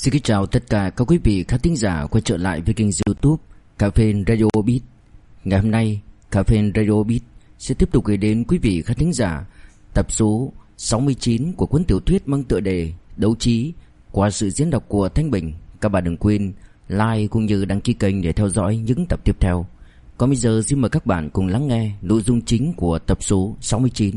Xin kính chào tất cả các quý vị khán thính giả quay trở lại với kênh YouTube Cà phê Radio Beat. Ngày hôm nay, Cà phê Radio Beat sẽ tiếp tục gửi đến quý vị khán thính giả tập số 69 của cuốn tiểu thuyết mang tựa đề Đấu Trí qua sự diễn đọc của Thanh Bình. Các bạn đừng quên like cũng như đăng ký kênh để theo dõi những tập tiếp theo. Còn bây giờ xin mời các bạn cùng lắng nghe nội dung chính của tập số 69.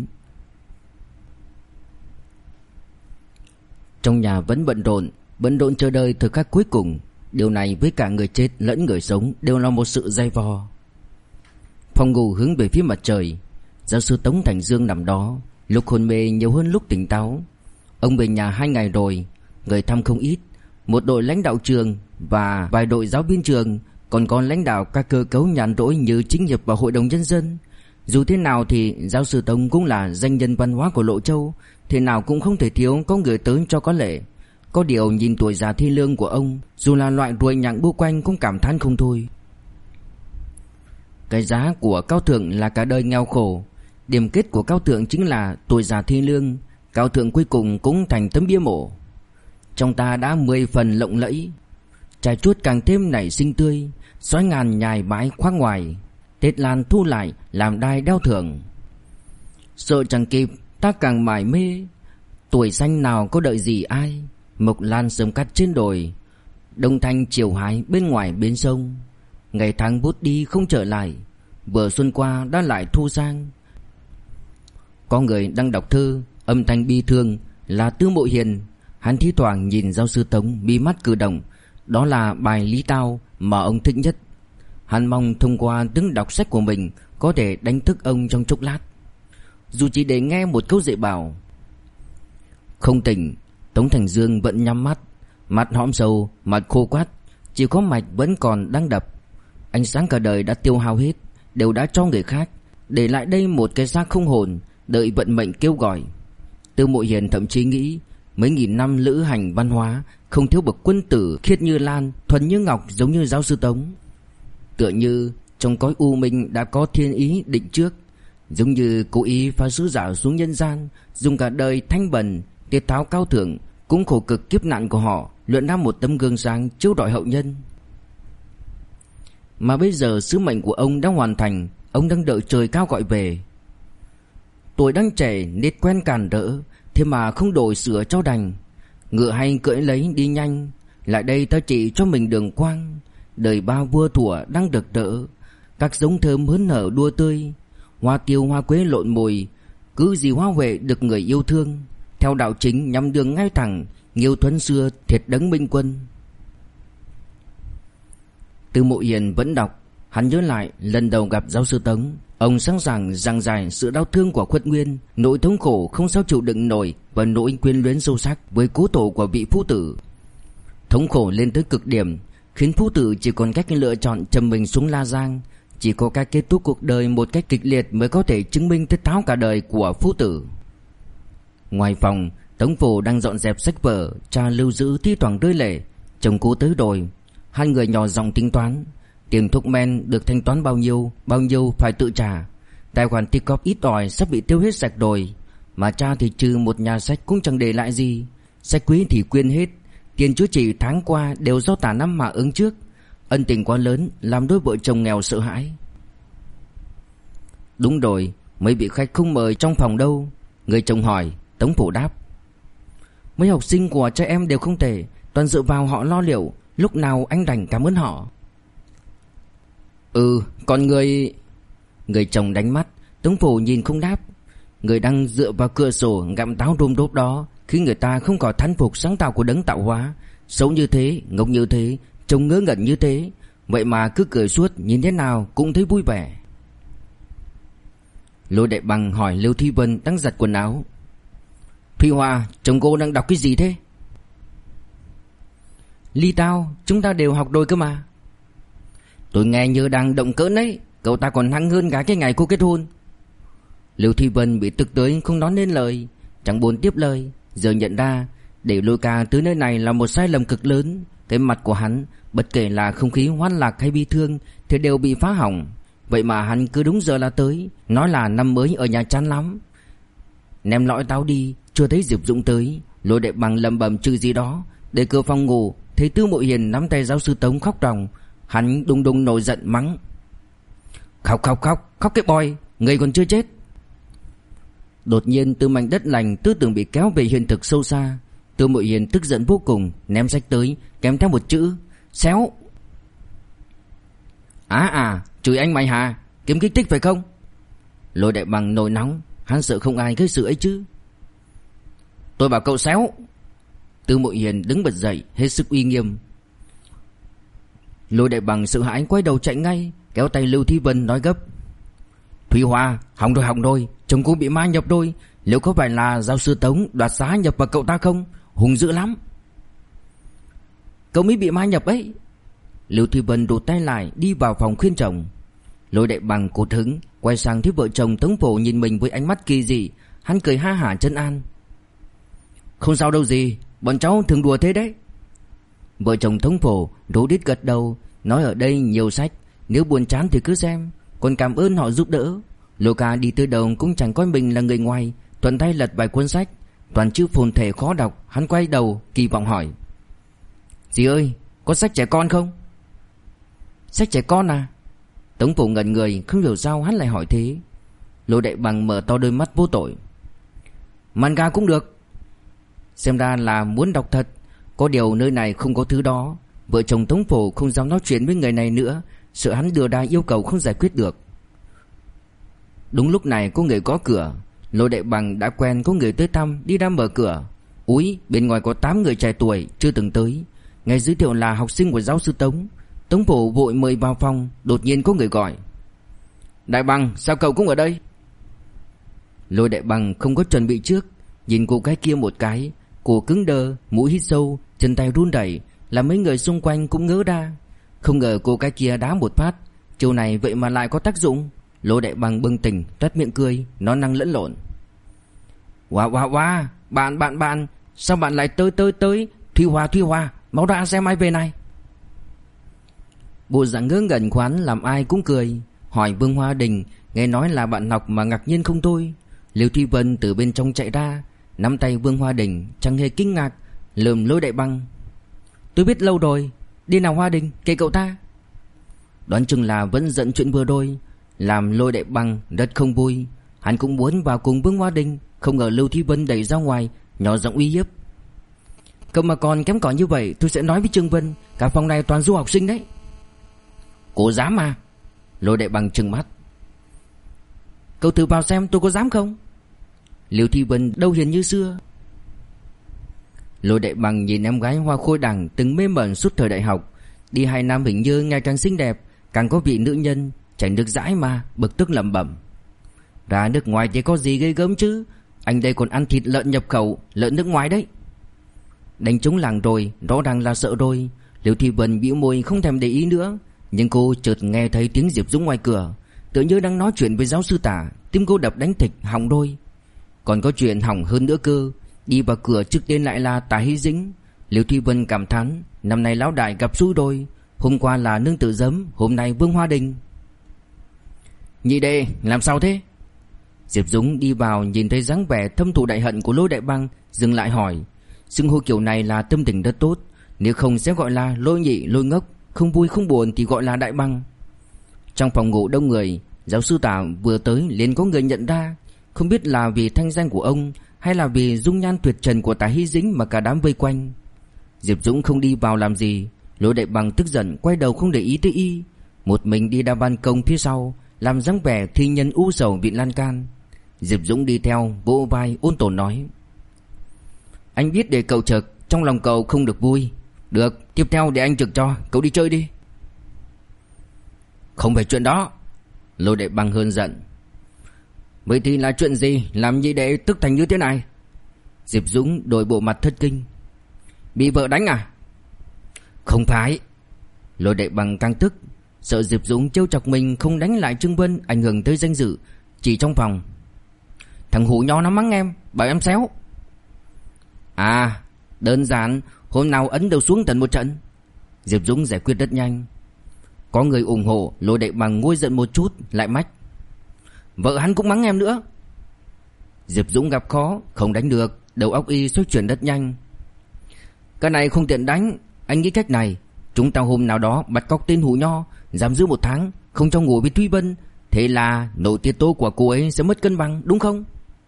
Trong nhà vẫn bận rộn chờ đợi thời khắc cuối cùng. Điều này với cả người chết lẫn người sống đều là một sự dày vò. Phòng ngủ hướng về phía mặt trời. Giáo sư Tống Thành Dương nằm đó, lúc hôn mê nhiều hơn lúc tỉnh táo. Ông về nhà 2 ngày rồi, người thăm không ít. Một đội lãnh đạo trường và vài đội giáo viên trường, còn có lãnh đạo các cơ cấu nhàn rỗi như chính hiệp và hội đồng nhân dân. Dù thế nào thì giáo sư Tống cũng là danh nhân văn hóa của Lộ Châu, thế nào cũng không thể thiếu có người tới cho có lệ. Có điều nhìn tuổi già thi lương của ông, dù là loại ruồi nhặng bu quanh cũng cảm thán không thôi. Cái giá của Cao Thượng là cả đời nghèo khổ. Điểm kết của Cao Thượng chính là tuổi già thi lương. Cao Thượng cuối cùng cũng thành tấm bia mộ. Trong ta đã 10 phần lộng lẫy, trà chuốt càng thêm nảy sinh tươi. Sói ngàn nhài bãi khoác ngoài, Tết lan thu lại làm đai đeo thưởng. Sợ chẳng kịp ta càng mải mê, tuổi xanh nào có đợi gì ai. Mộc lan sớm cắt trên đồi, đông thanh chiều hái bên ngoài bến sông. Ngày tháng bút đi không trở lại, vừa xuân qua đã lại thu sang. Có người đang đọc thư, âm thanh bi thương là Tư Mộ Hiền. Hắn thi thoảng nhìn giáo sư Tống mi mắt cử động. Đó là bài Lý Tao mà ông thích nhất. Hắn mong thông qua tiếng đọc sách của mình có thể đánh thức ông trong chốc lát, dù chỉ để nghe một câu dạy bảo. Không tỉnh, Tống Thành Dương vẫn nhắm mắt, mắt hõm sâu, mặt khô quắt, chỉ có mạch vẫn còn đang đập. Ánh sáng cả đời đã tiêu hao hết, đều đã cho người khác, để lại đây một cái xác không hồn, đợi vận mệnh kêu gọi. Tư Mộ Hiền thậm chí nghĩ mấy nghìn năm lữ hành văn hóa không thiếu bậc quân tử khiết như lan, thuần như ngọc giống như giáo sư Tống. Tựa như trong cõi u minh đã có thiên ý định trước, giống như cố ý phá sứ giả xuống nhân gian, dùng cả đời thanh bần tiết tháo Cao Thượng cũng khổ cực kiếp nạn của họ, luyện ra một tấm gương sáng chiếu rọi hậu nhân. Mà bây giờ sứ mệnh của ông đã hoàn thành, ông đang đợi trời cao gọi về. Tuổi đang trẻ nết quen càn rỡ, thế mà không đổi sửa cho đành. Ngựa hay cưỡi lấy đi nhanh, lại đây ta chỉ cho mình đường quang. Đời bao vua thủa đang được đỡ, các giống thơm hớn nở đua tươi. Hoa tiêu hoa quế lộn mùi, cứ gì hoa huệ được người yêu thương. Theo đạo chính nhắm đường ngay thẳng, nghiêu thuấn xưa thiệt đấng minh quân. Tư Mộ Hiền vẫn đọc. Hắn nhớ lại lần đầu gặp giáo sư Tống, ông sẵn sàng giảng giải sự đau thương của Khuất Nguyên, nỗi thống khổ không sao chịu đựng nổi và nỗi quyến luyến sâu sắc với cố tổ của vị phu tử. Thống khổ lên tới cực điểm, khiến phu tử chỉ còn cách lựa chọn trầm mình xuống La Giang. Chỉ có cách kết thúc cuộc đời một cách kịch liệt mới có thể chứng minh tiết tháo cả đời của phu tử. Ngoài phòng, Tống Phổ đang dọn dẹp sách vở, cha Lưu Dữ thi thoảng rơi lệ. Chồng cô tới rồi. Hai người nhỏ giọng tính toán. Tiền thuốc men được thanh toán bao nhiêu phải tự trả. Tài khoản tích góp ít ỏi sắp bị tiêu hết sạch rồi. Mà cha thì trừ một nhà sách cũng chẳng để lại gì. Sách quý thì quyên hết. Tiền chữa trị tháng qua đều do Tả Năm mà ứng trước. Ân tình quá lớn làm đôi vợ chồng nghèo sợ hãi. Đúng rồi, mấy vị khách không mời trong phòng đâu? Người chồng hỏi. Tống Phổ đáp. Mấy học sinh của cha em đều không thể, toàn dựa vào họ lo liệu. Lúc nào anh rảnh cảm ơn họ. Còn người... Người chồng đánh mắt. Tống Phổ nhìn không đáp. Người đang dựa vào cửa sổ ngậm táo rôm rốp đó, khi người ta không có thán phục sáng tạo của đấng tạo hóa. Xấu như thế, ngốc như thế, trông ngớ ngẩn như thế, vậy mà cứ cười suốt, nhìn thế nào cũng thấy vui vẻ. Lôi Đại Bằng hỏi Lưu Thi Vân đang giặt quần áo. Thùy Hòa, chồng cô đang đọc cái gì thế? Ly Tao, chúng ta đều học rồi cơ mà. Tôi nghe như đang động cỡn đấy, cậu ta còn hăng hơn cả cái ngày cô kết hôn. Lưu Thi Vân bị tức tới không nói nên lời, chẳng buồn tiếp lời. Giờ nhận ra để lôi ca tới nơi này là một sai lầm cực lớn. Cái mặt của hắn, bất kể là không khí hoan lạc hay bi thương thì đều bị phá hỏng. Vậy mà hắn cứ đúng giờ là tới, nói là năm mới ở nhà chán lắm. Ném lõi táo đi, chưa thấy Diệp Dũng tới. Lôi Đại Bằng lầm bầm chữ gì đó, Để cửa phòng ngủ, thấy Tư Mộ Hiền nắm tay giáo sư Tống khóc ròng. Hắn đùng đùng nổi giận mắng: Khóc khóc khóc, khóc cái boy, người còn chưa chết. Đột nhiên từ mảnh đất lành, tư tưởng bị kéo về hiện thực sâu xa. Tư Mộ Hiền tức giận vô cùng, ném sách tới, kèm theo một chữ: xéo. Chửi anh mày hả? Kiếm kích thích phải không? Lôi Đại Bằng nổi nóng, hắn sợ không ai gây sự ấy chứ. Tôi bảo cậu xéo. Tư Mộ Hiền đứng bật dậy, hết sức uy nghiêm. Lôi Đại Bằng sợ hãi quay đầu chạy ngay, kéo tay Lưu Thi Vân nói gấp: Thúy Hoa, hỏng rồi, chồng cô bị ma nhập rồi. Liệu có phải là giáo sư Tống đoạt xá nhập vào cậu ta không? Hùng dữ lắm. Cậu mới bị ma nhập ấy. Lưu Thi Vân đột tay lại, đi vào phòng khuyên chồng. Lôi Đại Bằng cột hứng, quay sang thấy vợ chồng Tống Phổ nhìn mình với ánh mắt kỳ dị. Hắn cười ha hả trấn an: Không sao đâu gì, bọn cháu thường đùa thế đấy. Vợ chồng Tống Phổ rối rít gật đầu, nói ở đây nhiều sách, nếu buồn chán thì cứ xem, còn cảm ơn họ giúp đỡ. Lô Ca đi tới đầu cũng chẳng coi mình là người ngoài, thuận tay lật vài cuốn sách, toàn chữ phồn thể khó đọc. Hắn quay đầu kỳ vọng hỏi: Dì ơi, có sách trẻ con không? Sách trẻ con à? Tống Phổ ngẩn người, không hiểu sao hắn lại hỏi thế. Lô Đại Bằng mở to đôi mắt vô tội: Manga cũng được. Xem ra là muốn đọc thật. Có điều nơi này không có thứ đó. Vợ chồng Tống Phổ không dám nói chuyện với người này nữa, sợ hắn đưa ra yêu cầu không giải quyết được. Đúng lúc này có người gõ cửa. Lô Đại Bằng đã quen có người tới thăm, đi ra mở cửa. Úi, bên ngoài có 8 người trẻ tuổi chưa từng tới. Nghe giới thiệu là học sinh của giáo sư Tống. Tống Phổ vội mời vào phòng. Đột nhiên có người gọi: Đại Bằng, sao cậu cũng ở đây? Lô Đại Bằng không có chuẩn bị trước, nhìn cô gái kia một cái, cổ cứng đơ, mũi hít sâu, chân tay run rẩy, làm mấy người xung quanh cũng ngỡ ra. Không ngờ cô gái kia đá một phát, chiêu này vậy mà lại có tác dụng. Lô Đại Bằng bừng tỉnh, toét miệng cười, nói năng lẫn lộn: Wow, bạn, sao bạn lại tới? Thúy Hoa, mau ra xem ai về này. Bộ dạng ngớ ngẩn khoán làm ai cũng cười. Hỏi Vương Hoa Đình, nghe nói là bạn học mà ngạc nhiên không thôi. Lưu Thi Vân từ bên trong chạy ra, nắm tay Vương Hoa Đình, chẳng hề kinh ngạc, lườm Lôi Đại Bằng: Tôi biết lâu rồi, đi nào Hoa Đình, kệ cậu ta. Đoán chừng là vẫn giận chuyện vừa rồi, làm Lôi Đại Bằng rất không vui. Hắn cũng muốn vào cùng Vương Hoa Đình, không ngờ Lưu Thi Vân đẩy ra ngoài, nhỏ giọng uy hiếp: Cậu mà còn kém cỏi như vậy, tôi sẽ nói với Trương Vân, cả phòng này toàn du học sinh đấy. Cô dám à? Lôi Đại Bằng trừng mắt: Cậu thử vào xem tôi có dám không? Lưu Thi Vân đâu hiền như xưa. Lôi Đại Bằng nhìn em gái hoa khôi đằng từng mê mẩn suốt thời đại học, đi 2 năm hình như ngày càng xinh đẹp, càng có vị nữ nhân, chảy nước dãi mà, bực tức lẩm bẩm: Ra nước ngoài thì có gì ghê gớm chứ, anh đây còn ăn thịt lợn nhập khẩu, lợn nước ngoài đấy. Đánh trúng làng rồi, rõ ràng là sợ rồi. Lưu Thi Vân bĩu môi không thèm để ý nữa. Nhưng cô chợt nghe thấy tiếng Diệp Dũng ngoài cửa, tự như đang nói chuyện với giáo sư Tả. Tim cô đập đánh thịch, hỏng đôi. Còn có chuyện hỏng hơn nữa cơ. Đi vào cửa trước tiên lại là Tả Hy Dĩnh. Lưu Thi Vân cảm thán, năm nay lão đại gặp xui rồi. Hôm qua là Nương Tử Giấm, hôm nay Vương Hoa Đình. Nhị đệ, làm sao thế? Diệp Dũng đi vào nhìn thấy dáng vẻ thâm thù đại hận của Lôi Đại Bằng, dừng lại hỏi. Xưng hô kiểu này là tâm tình rất tốt, nếu không sẽ gọi là Lôi Nhị, Lôi Ngốc. Không vui không buồn thì gọi là Đại Bằng. Trong phòng ngủ đông người, giáo sư Tả vừa tới liền có người nhận ra. Không biết là vì thanh danh của ông hay là vì dung nhan tuyệt trần của Tả Hy Dĩnh mà cả đám vây quanh. Diệp Dũng không đi vào làm gì. Lôi Đại Bằng tức giận quay đầu không để ý tới y, một mình đi ra ban công phía sau, làm dáng vẻ thi nhân u sầu vịn lan can. Diệp Dũng đi theo, vỗ vai ôn tồn nói: Anh biết để cậu trực, trong lòng cậu không được vui. Được, tiếp theo để anh trực cho, cậu đi chơi đi. Không phải chuyện đó. Lôi Đại Bằng hơn giận: Vậy thì là chuyện gì làm nhị đệ tức thành như thế này? Diệp Dũng đổi bộ mặt thất kinh: Bị vợ đánh à? Không phải. Lôi Đại Bằng căng tức, sợ Diệp Dũng trêu chọc mình không đánh lại Trương Vân ảnh hưởng tới danh dự. Chỉ trong phòng: Thằng hủ nho nó mắng em, bảo em xéo. À, đơn giản, hôm nào ấn đầu xuống tận một trận. Diệp Dũng giải quyết rất nhanh. Có người ủng hộ, Lôi Đại Bằng nguôi giận một chút, lại mách: Vợ hắn cũng mắng em nữa. Diệp Dũng gặp khó, không đánh được, đầu óc y xoay chuyển rất nhanh. Cái này không tiện đánh. Anh nghĩ cách này, chúng ta hôm nào đó bắt cóc tên Hủ Nho, giam giữ 1 tháng, không cho ngủ với Thúy Vân. Thế là nội tiết tố của cô ấy sẽ mất cân bằng, đúng không?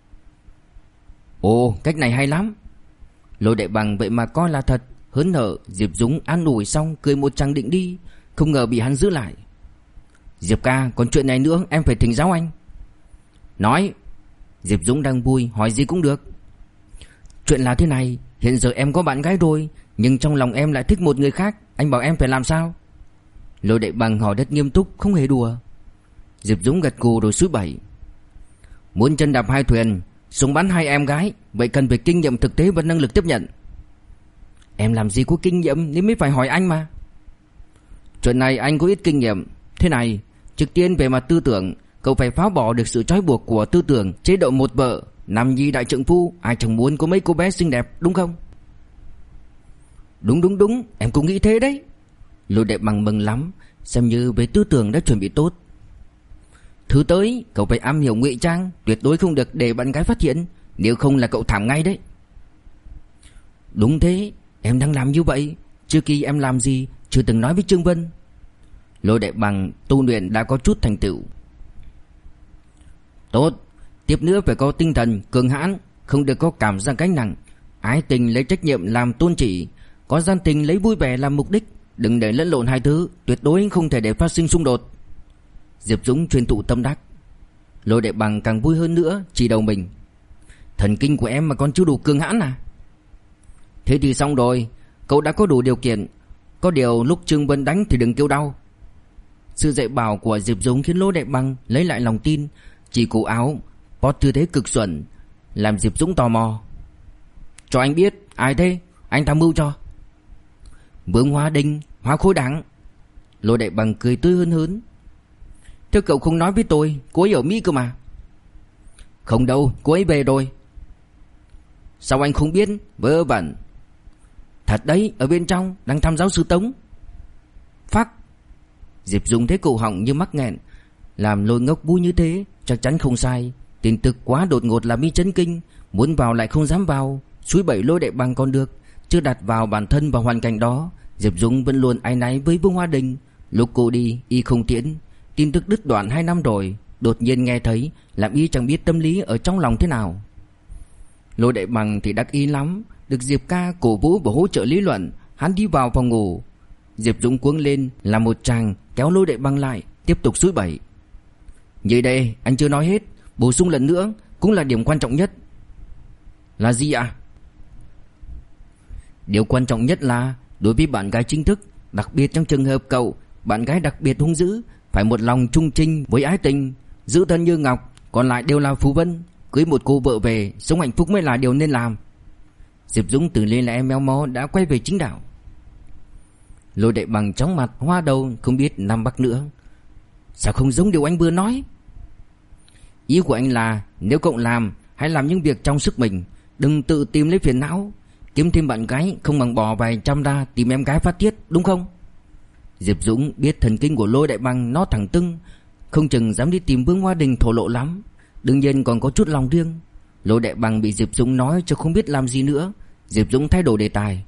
Ồ, cách này hay lắm. Lôi Đại Bằng vậy mà coi là thật, hớn hở. Diệp Dũng an ủi xong cười một tràng định đi, không ngờ bị hắn giữ lại. Diệp ca, còn chuyện này nữa em phải thỉnh giáo anh. Nói. Diệp Dũng đang vui, hỏi gì cũng được. Chuyện là thế này, hiện giờ em có bạn gái rồi, nhưng trong lòng em lại thích một người khác. Anh bảo em phải làm sao? Lôi Đại Bằng hỏi rất nghiêm túc, không hề đùa. Diệp Dũng gật gù rồi suối bẩy. Muốn chân đạp 2 thuyền, súng bắn 2 em gái, vậy cần phải kinh nghiệm thực tế và năng lực tiếp nhận. Em làm gì có kinh nghiệm nên mới phải hỏi anh mà. Chuyện này anh có ít kinh nghiệm. Thế này, trước tiên về mặt tư tưởng, cậu phải phá bỏ được sự trói buộc của tư tưởng chế độ một vợ, nam nhi đại trượng phu. Ai chẳng muốn có mấy cô bé xinh đẹp, đúng không? Đúng, em cũng nghĩ thế đấy. Lôi Đại Bằng mừng lắm, xem như về tư tưởng đã chuẩn bị tốt. Thứ tới, cậu phải am hiểu ngụy trang, tuyệt đối không được để bạn gái phát hiện, nếu không là cậu thảm ngay đấy. Đúng thế, em đang làm như vậy. Trước khi em làm gì chưa từng nói với Trương Vân. Lôi Đại Bằng tu luyện đã có chút thành tựu. Tốt, tiếp nữa phải có tinh thần cường hãn, không được có cảm giác gánh nặng. Ái tình lấy trách nhiệm làm tôn chỉ, có gian tình lấy vui vẻ làm mục đích. Đừng để lẫn lộn hai thứ, tuyệt đối không thể để phát sinh xung đột. Diệp Dũng truyền thụ tâm đắc. Lôi Đại Bằng càng vui hơn nữa, chỉ đầu mình. Thần kinh của em mà còn chưa đủ cường hãn à? Thế thì xong rồi, cậu đã có đủ điều kiện. Có điều lúc Trương Vân đánh thì đừng kêu đau. Sự dạy bảo của Diệp Dũng khiến Lôi Đại Bằng lấy lại lòng tin, chỉ cổ áo post tư thế cực xuẩn, làm Diệp Dũng tò mò. Cho anh biết, ai thế? Anh tham mưu cho. Vương Hoa Đình, Hoa Khôi Đảng. Lôi Đại Bằng cười tươi hơn hớn. Thế cậu không nói với tôi, cô ấy ở Mỹ cơ mà. Không đâu, cô ấy về rồi. Sao anh không biết? Vớ vẩn. Thật đấy, ở bên trong đang thăm giáo sư Tống. Phắc. Diệp Dung thấy cổ họng như mắc nghẹn. Làm Lôi ngốc vui như thế chắc chắn không sai. Tin tức quá đột ngột làm y chấn kinh, muốn vào lại không dám vào. Suối bẩy Lôi Đại Bằng còn được, chưa đặt vào bản thân và hoàn cảnh đó. Diệp Dung vẫn luôn áy náy với Vương Hoa Đình. Lúc cô đi y không tiễn. Tin tức đứt đoạn 2 năm rồi, đột nhiên nghe thấy, làm y chẳng biết tâm lý ở trong lòng thế nào. Lôi Đại Bằng thì đắc ý lắm, được Diệp ca cổ vũ và hỗ trợ lý luận. Hắn đi vào phòng ngủ. Diệp Dũng cuống lên làm một tràng, kéo Lôi Đại Bằng lại, tiếp tục suối bẩy. Như đây, anh chưa nói hết, bổ sung lần nữa, cũng là điểm quan trọng nhất. Là gì ạ? Điều quan trọng nhất là đối với bạn gái chính thức, đặc biệt trong trường hợp cậu, bạn gái đặc biệt hung dữ, phải một lòng trung trinh với ái tình, giữ thân như ngọc, còn lại đều là phù vân. Cưới một cô vợ về, sống hạnh phúc mới là điều nên làm. Diệp Dũng từ lên lẽ méo mó đã quay về chính đạo. Lôi Đại Bằng chóng mặt hoa đầu, không biết Nam Bắc nữa. Sao không giống điều anh vừa nói? Ý của anh là nếu cậu làm, hãy làm những việc trong sức mình, đừng tự tìm lấy phiền não. Kiếm thêm bạn gái không bằng bỏ vài trăm ra tìm em gái phát tiết, đúng không? Diệp Dũng biết thần kinh của Lôi Đại Bằng nó thẳng tưng, không chừng dám đi tìm Vương Hoa Đình thổ lộ lắm. Đương nhiên còn có chút lòng riêng. Lôi Đại Bằng bị Diệp Dũng nói cho không biết làm gì nữa. Diệp Dũng thay đổi đề tài.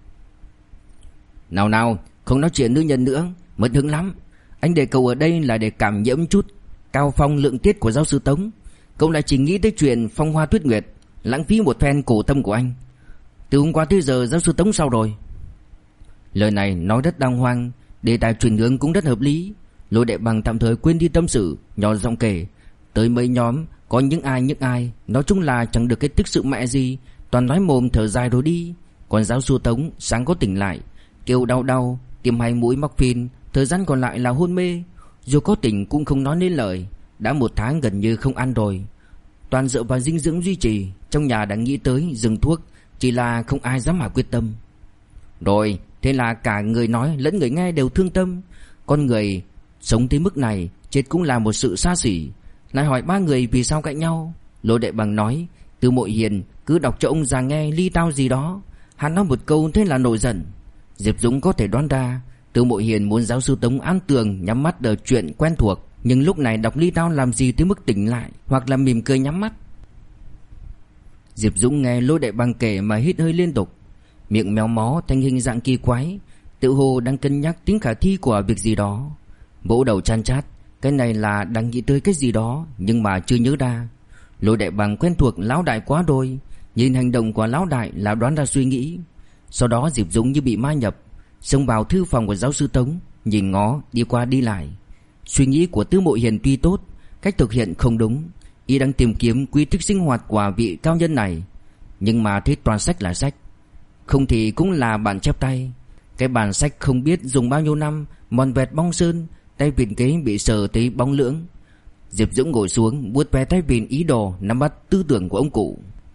Nào, không nói chuyện nữ nhân nữa, mất hứng lắm. Anh để cậu ở đây là để cảm nhiễm chút cao phong lượng tiết của giáo sư Tống. Cậu lại chỉ nghĩ tới chuyện phong hoa tuyết nguyệt, lãng phí một phen cổ tâm của anh. Từ hôm qua tới giờ giáo sư Tống sao rồi? Lời này nói rất đàng hoàng, đề tài chuyển hướng cũng rất hợp lý. Lôi Đại Bằng tạm thời quên đi tâm sự, nhỏ giọng kể tới mấy nhóm có những ai, nói chung là chẳng được cái tích sự mẹ gì, toàn nói mồm thở dài rồi đi. Còn giáo sư Tống sáng có tỉnh lại, kêu đau, tiêm 2 mũi morphine, thời gian còn lại là hôn mê. Dù có tỉnh cũng không nói nên lời, đã 1 tháng gần như không ăn rồi, toàn dựa vào dinh dưỡng duy trì. Trong nhà đã nghĩ tới dừng thuốc, chỉ là không ai dám hạ quyết tâm. Rồi, thế là cả người nói lẫn người nghe đều thương tâm. Con người sống tới mức này, chết cũng là một sự xa xỉ. Lại hỏi 3 người vì sao cạnh nhau. Lôi Đại Bằng nói Từ Mội Hiền cứ đọc cho ông già nghe ly tao gì đó. Hắn nói một câu thế là nổi giận. Diệp Dũng có thể đoán ra Từ Mội Hiền muốn giáo sư Tống an tường nhắm mắt đợi chuyện quen thuộc, nhưng lúc này đọc ly tao làm gì tới mức tỉnh lại, hoặc là mỉm cười nhắm mắt. Diệp Dũng nghe Lôi Đại Bằng kể mà hít hơi liên tục. miệng méo mó thành hình dạng kỳ quái, tự hồ đang cân nhắc tính khả thi của việc gì đó. Vỗ đầu chan chát, cái này là đang nghĩ tới cái gì đó nhưng mà chưa nhớ ra. Lôi Đại Bằng quen thuộc lão đại quá đôi, nhìn hành động của lão đại là đoán ra suy nghĩ. Sau đó Diệp Dũng như bị ma nhập, xông vào thư phòng của giáo sư Tống, nhìn ngó đi qua đi lại. Suy nghĩ của Tư Mộ Hiền tuy tốt, cách thực hiện không đúng. Y đang tìm kiếm quy tích sinh hoạt của vị cao nhân này, nhưng mà thấy toàn sách là sách, không thì cũng là bản chép tay. Cái bản sách không biết dùng bao nhiêu năm, mòn vẹt bong sơn, tay vịn kế bị sờ tới bóng lưỡng. Diệp Dũng ngồi xuống vuốt ve tay vịn, ý đồ nắm bắt tư tưởng của ông cụ.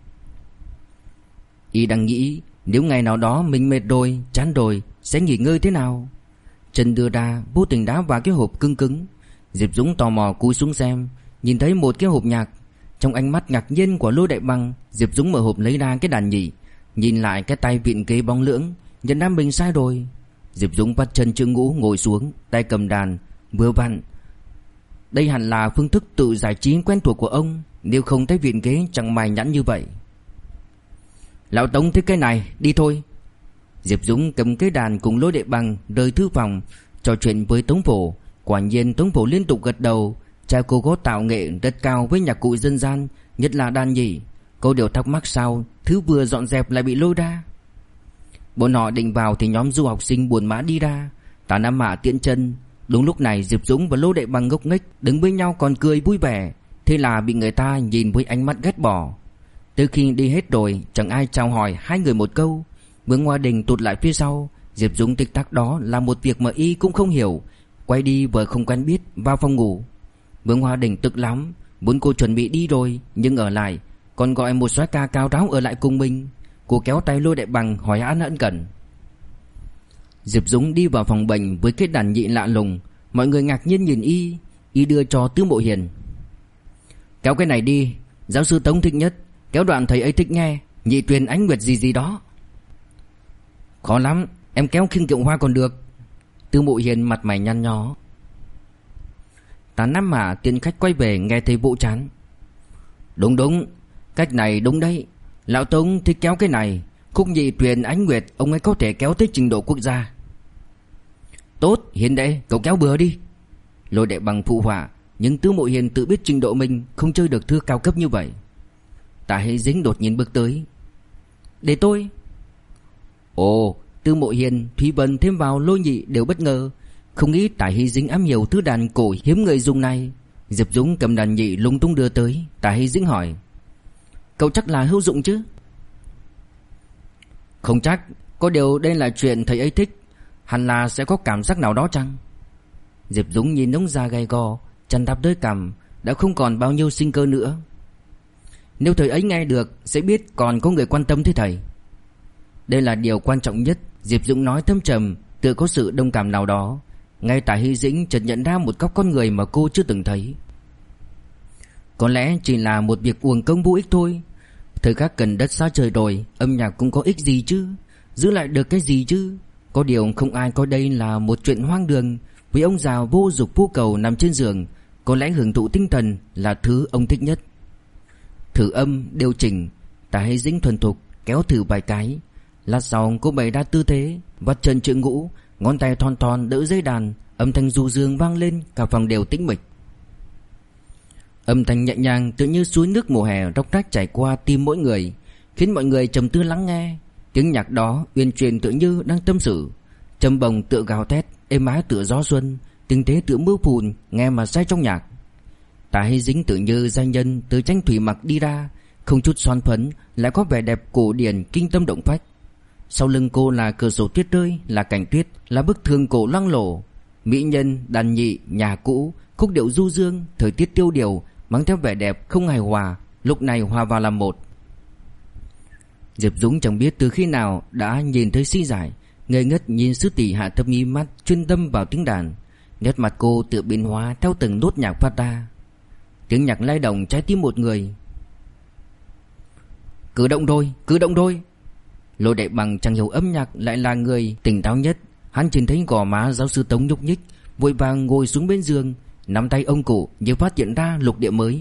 Y đang nghĩ nếu ngày nào đó mình mệt rồi, chán rồi sẽ nghỉ ngơi thế nào. Chân đưa ra vô tình đá vào cái hộp cứng cứng. Diệp Dũng tò mò cúi xuống xem, nhìn thấy một cái hộp nhạc. Trong ánh mắt ngạc nhiên của Lôi Đại Bằng, Diệp Dũng mở hộp lấy ra cái đàn nhị, nhìn lại cái tay vịn kế bóng lưỡng, nhận ra mình sai rồi. Diệp Dũng bắt chân chữ ngũ ngồi xuống, tay cầm đàn, vừa vặn. Đây hẳn là phương thức tự giải trí quen thuộc của ông, nếu không tay vịn kế chẳng mày nhẵn như vậy. Lão Tống thích cái này, đi thôi. Diệp Dũng cầm cái đàn cùng Lôi Đại Bằng rời thư phòng, trò chuyện với Tống Phổ. Quả nhiên Tống Phổ liên tục gật đầu. Cha cô có tạo nghệ rất cao với nhạc cụ dân gian, nhất là đàn nhị. Cô đều thắc mắc sao thứ vừa dọn dẹp lại bị lôi ra. Bọn họ định vào thì nhóm du học sinh buồn mã đi ra. Tả Nam Mạ tiễn chân. Đúng lúc này Diệp Dũng và Lôi Đại Bằng ngốc nghếch đứng với nhau còn cười vui vẻ, thế là bị người ta nhìn với ánh mắt ghét bỏ. Từ khi đi hết rồi chẳng ai chào hỏi hai người một câu. Vương Hoa Đình tụt lại phía sau. Diệp Dũng tích tắc đó là một việc mà y cũng không hiểu, quay đi vợ không quen biết vào phòng ngủ. Vương Hoa Đình tức lắm, muốn cô chuẩn bị đi rồi nhưng ở lại, còn gọi một soái ca cao ráo ở lại cùng mình. Cô kéo tay Lôi Đại Bằng hỏi han ân cần. Diệp Dũng đi vào phòng bệnh với cái đàn nhị lạ lùng. Mọi người ngạc nhiên nhìn y. Y đưa cho Tư Mộ Hiền. Kéo cái này đi, giáo sư Tống thích nhất. Kéo đoạn thầy ấy thích nghe, nhị truyền ánh nguyệt gì gì đó. Khó lắm, em kéo Khinh Kiệu Hoa còn được. Tư Mộ Hiền mặt mày nhăn nhó. Tả Nam Mạ tiên khách quay về nghe thấy bộ chán. Đúng, cách này đúng đấy. Lão Tống thích kéo cái này, khúc nhị truyền ánh nguyệt ông ấy có thể kéo tới trình độ quốc gia. Tốt, Hiền đệ, cậu kéo bừa đi. Lôi Đại Bằng phụ họa, nhưng Tư Mộ Hiền tự biết trình độ mình không chơi được thưa cao cấp như vậy. Tả Hy Dính đột nhiên bước tới. Để tôi. Ồ, Tư Mộ Hiền, Thúy Vân thêm vào Lôi Nhị đều bất ngờ, không nghĩ Tả Hy Dính am hiểu thứ đàn cổ hiếm người dùng này. Diệp Dũng cầm đàn nhị lung tung đưa tới. Tả Hy Dính hỏi, cậu chắc là hữu dụng chứ? Không chắc, có điều đây là chuyện thầy ấy thích, hẳn là sẽ có cảm giác nào đó chăng? Diệp Dũng nhìn đống da gay go, chăn đắp tới cằm, đã không còn bao nhiêu sinh cơ nữa. Nếu thầy ấy nghe được sẽ biết còn có người quan tâm tới thầy. Đây là điều quan trọng nhất. Diệp Dũng nói thâm trầm, tự có sự đồng cảm nào đó. Ngay Tả Hy Dĩnh chợt nhận ra một góc con người mà cô chưa từng thấy. Có lẽ chỉ là một việc uổng công vô ích thôi. Thời khắc cần đất xa trời rồi, âm nhạc cũng có ích gì chứ, giữ lại được cái gì chứ. Có điều không ai coi đây là một chuyện hoang đường. Vì ông già vô dục vô cầu nằm trên giường, có lẽ hưởng thụ tinh thần là thứ ông thích nhất. Thử âm, điều chỉnh. Tả Hy Dĩnh thuần thục kéo thử vài cái. Lát sau cô bày ra tư thế, vắt chân chữ ngũ, ngón tay thon thon đỡ dây đàn, âm thanh du dương vang lên, cả phòng đều tĩnh mịch. Âm thanh nhẹ nhàng tự như suối nước mùa hè róc rách chảy qua tim mỗi người, khiến mọi người trầm tư lắng nghe. Tiếng nhạc đó uyển chuyển tự như đang tâm sự, trầm bồng tựa gào thét, êm ái tựa gió xuân, tinh tế tựa mưa phùn, nghe mà say trong nhạc. Tả Hy Dĩnh tự như giai nhân từ tranh thủy mặc đi ra, không chút son phấn, lại có vẻ đẹp cổ điển kinh tâm động phách. Sau lưng cô là cửa sổ tuyết rơi, là cảnh tuyết, là bức tường cổ loang lổ. Mỹ nhân, đàn nhị, nhà cũ, khúc điệu du dương, thời tiết tiêu điều, mang theo vẻ đẹp không hài hòa, lúc này hòa vào làm một. Diệp Dũng chẳng biết từ khi nào đã nhìn thấy Si Giải, ngây ngất nhìn sư tỷ hạ thấp mí mắt, chuyên tâm vào tiếng đàn. Nét mặt cô tự biến hóa theo từng nốt nhạc phát ra. Tiếng nhạc lay động trái tim một người. Cử động đôi. Lôi Đại Bằng chẳng hiểu âm nhạc lại là người tỉnh táo nhất. Hắn nhìn thấy gò má giáo sư Tống nhúc nhích, vội vàng ngồi xuống bên giường, nắm tay ông cụ như phát hiện ra lục địa mới.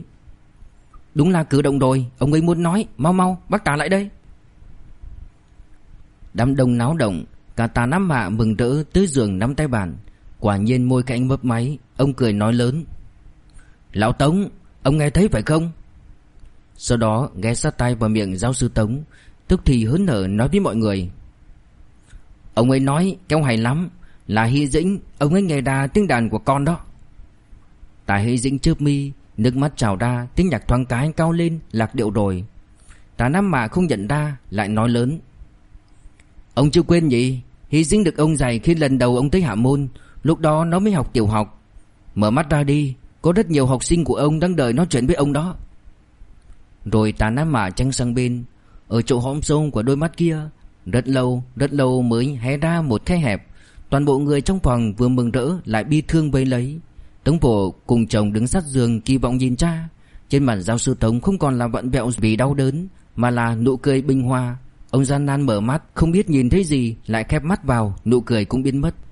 Đúng là cử động rồi, ông ấy muốn nói, mau bắt ta lại đây. Đám đông náo động. Cả Tà Nam Hạ mừng rỡ tới giường nắm tay bàn. Quả nhiên môi cạnh mấp máy. Ông cười nói lớn: Lão Tống, ông nghe thấy phải không? Sau đó ghé sát tai vào miệng giáo sư Tống, tức thì hớn hở nói với mọi người: Ông ấy nói kéo hay lắm, là Hy Dĩnh, ông ấy nghe ra tiếng đàn của con đó. Tạ Hy Dĩnh chớp mi, nước mắt trào ra, tiếng nhạc thoáng cái cao lên, lạc điệu rồi. Tà Nam Mạ không nhận ra, lại nói lớn: Ông chưa quên nhỉ? Hy Dĩnh được ông dạy khi lần đầu ông tới Hạ Môn, lúc đó nó mới học tiểu học. Mở mắt ra đi, có rất nhiều học sinh của ông đang đợi nói chuyện với ông đó. Rồi Tà Nam Mạ tránh sang bên. Ở chỗ hõm sâu của đôi mắt kia, rất lâu mới hé ra một khe hẹp. Toàn bộ người trong phòng vừa mừng rỡ lại bi thương vây lấy. Tống Phổ cùng chồng đứng sát giường kỳ vọng nhìn cha. Trên mặt giáo sư Tống không còn là vặn vẹo vì đau đớn, mà là nụ cười bình hòa. Ông gian nan mở mắt, không biết nhìn thấy gì, lại khép mắt vào, nụ cười cũng biến mất.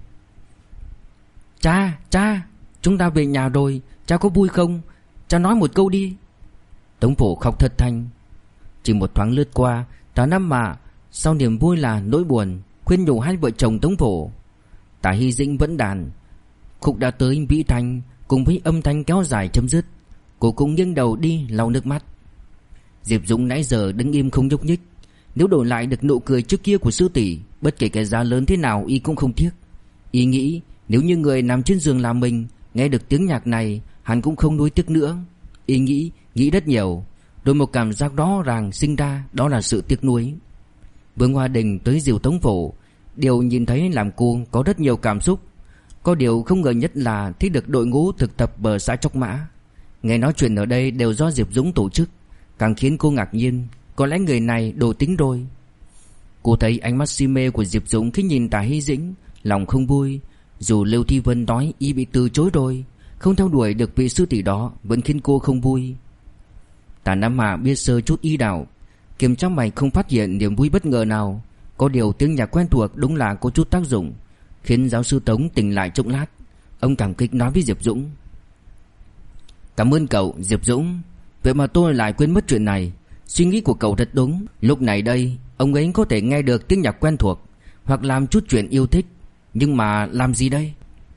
Cha, chúng ta về nhà rồi, cha có vui không? Cha nói một câu đi. Tống Phổ khóc thật thanh. Chỉ một thoáng lướt qua, Tà Nam Mạ sau niềm vui là nỗi buồn, khuyên nhủ hai vợ chồng Tống Phổ. Tạ Hy Dĩnh vẫn đàn. Khúc đã tới vĩ thanh, cùng với âm thanh kéo dài chấm dứt. Cô cũng nghiêng đầu đi lau nước mắt. Diệp Dũng nãy giờ đứng im không nhúc nhích. Nếu đổi lại được nụ cười trước kia của sư tỷ, bất kể cái giá lớn thế nào y cũng không tiếc. Y nghĩ nếu như người nằm trên giường là mình, nghe được tiếng nhạc này, hắn cũng không nuối tiếc nữa. Y nghĩ rất nhiều. Rồi một cảm giác rõ ràng sinh ra, đó là sự tiếc nuối. Vương Hoa Đình tới dìu Tống Phổ. Điều nhìn thấy làm cô có rất nhiều cảm xúc. Có điều không ngờ nhất là thấy được đội ngũ thực tập bờ xã Chóc Mã. Nghe nói chuyện ở đây đều do Diệp Dũng tổ chức, càng khiến cô ngạc nhiên. Có lẽ người này đồ tính rồi. Cô thấy ánh mắt si mê của Diệp Dũng khi nhìn Tạ Hy Dĩnh, lòng không vui. Dù Lưu Thi Vân nói y bị từ chối rồi, không theo đuổi được vị sư tỷ đó, vẫn khiến cô không vui. Tạ Nam Hạ biết sơ chút y đạo, kiềm trong mày không phát hiện niềm vui bất ngờ nào. Có điều tiếng nhạc quen thuộc đúng là có chút tác dụng, khiến giáo sư Tống tỉnh lại chốc lát. Ông cảm kích nói với Diệp Dũng: Cảm ơn cậu, Diệp Dũng. Vậy mà tôi lại quên mất chuyện này. Suy nghĩ của cậu thật đúng. Lúc này đây ông ấy có thể nghe được tiếng nhạc quen thuộc, hoặc làm chút chuyện yêu thích. Nhưng mà làm gì đây?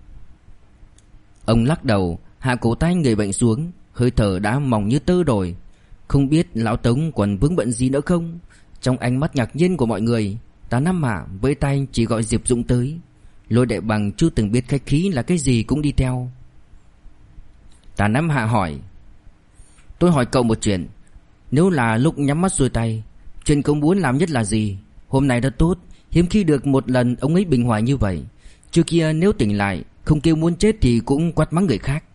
Ông lắc đầu, hạ cổ tay người bệnh xuống. Hơi thở đã mỏng như tơ rồi. Không biết lão Tống còn vướng bận gì nữa không? Trong ánh mắt ngạc nhiên của mọi người, Tạ Nam Hạ với tay chỉ gọi Diệp Dũng tới. Lôi Đại Bằng chưa từng biết khách khí là cái gì cũng đi theo. Tạ Nam Hạ hỏi: Tôi hỏi cậu một chuyện. Nếu là lúc nhắm mắt xuôi tay, chuyện cậu muốn làm nhất là gì? Hôm nay rất tốt, hiếm khi được một lần ông ấy bình hòa như vậy. Trước kia nếu tỉnh lại không kêu muốn chết thì cũng quát mắng người khác.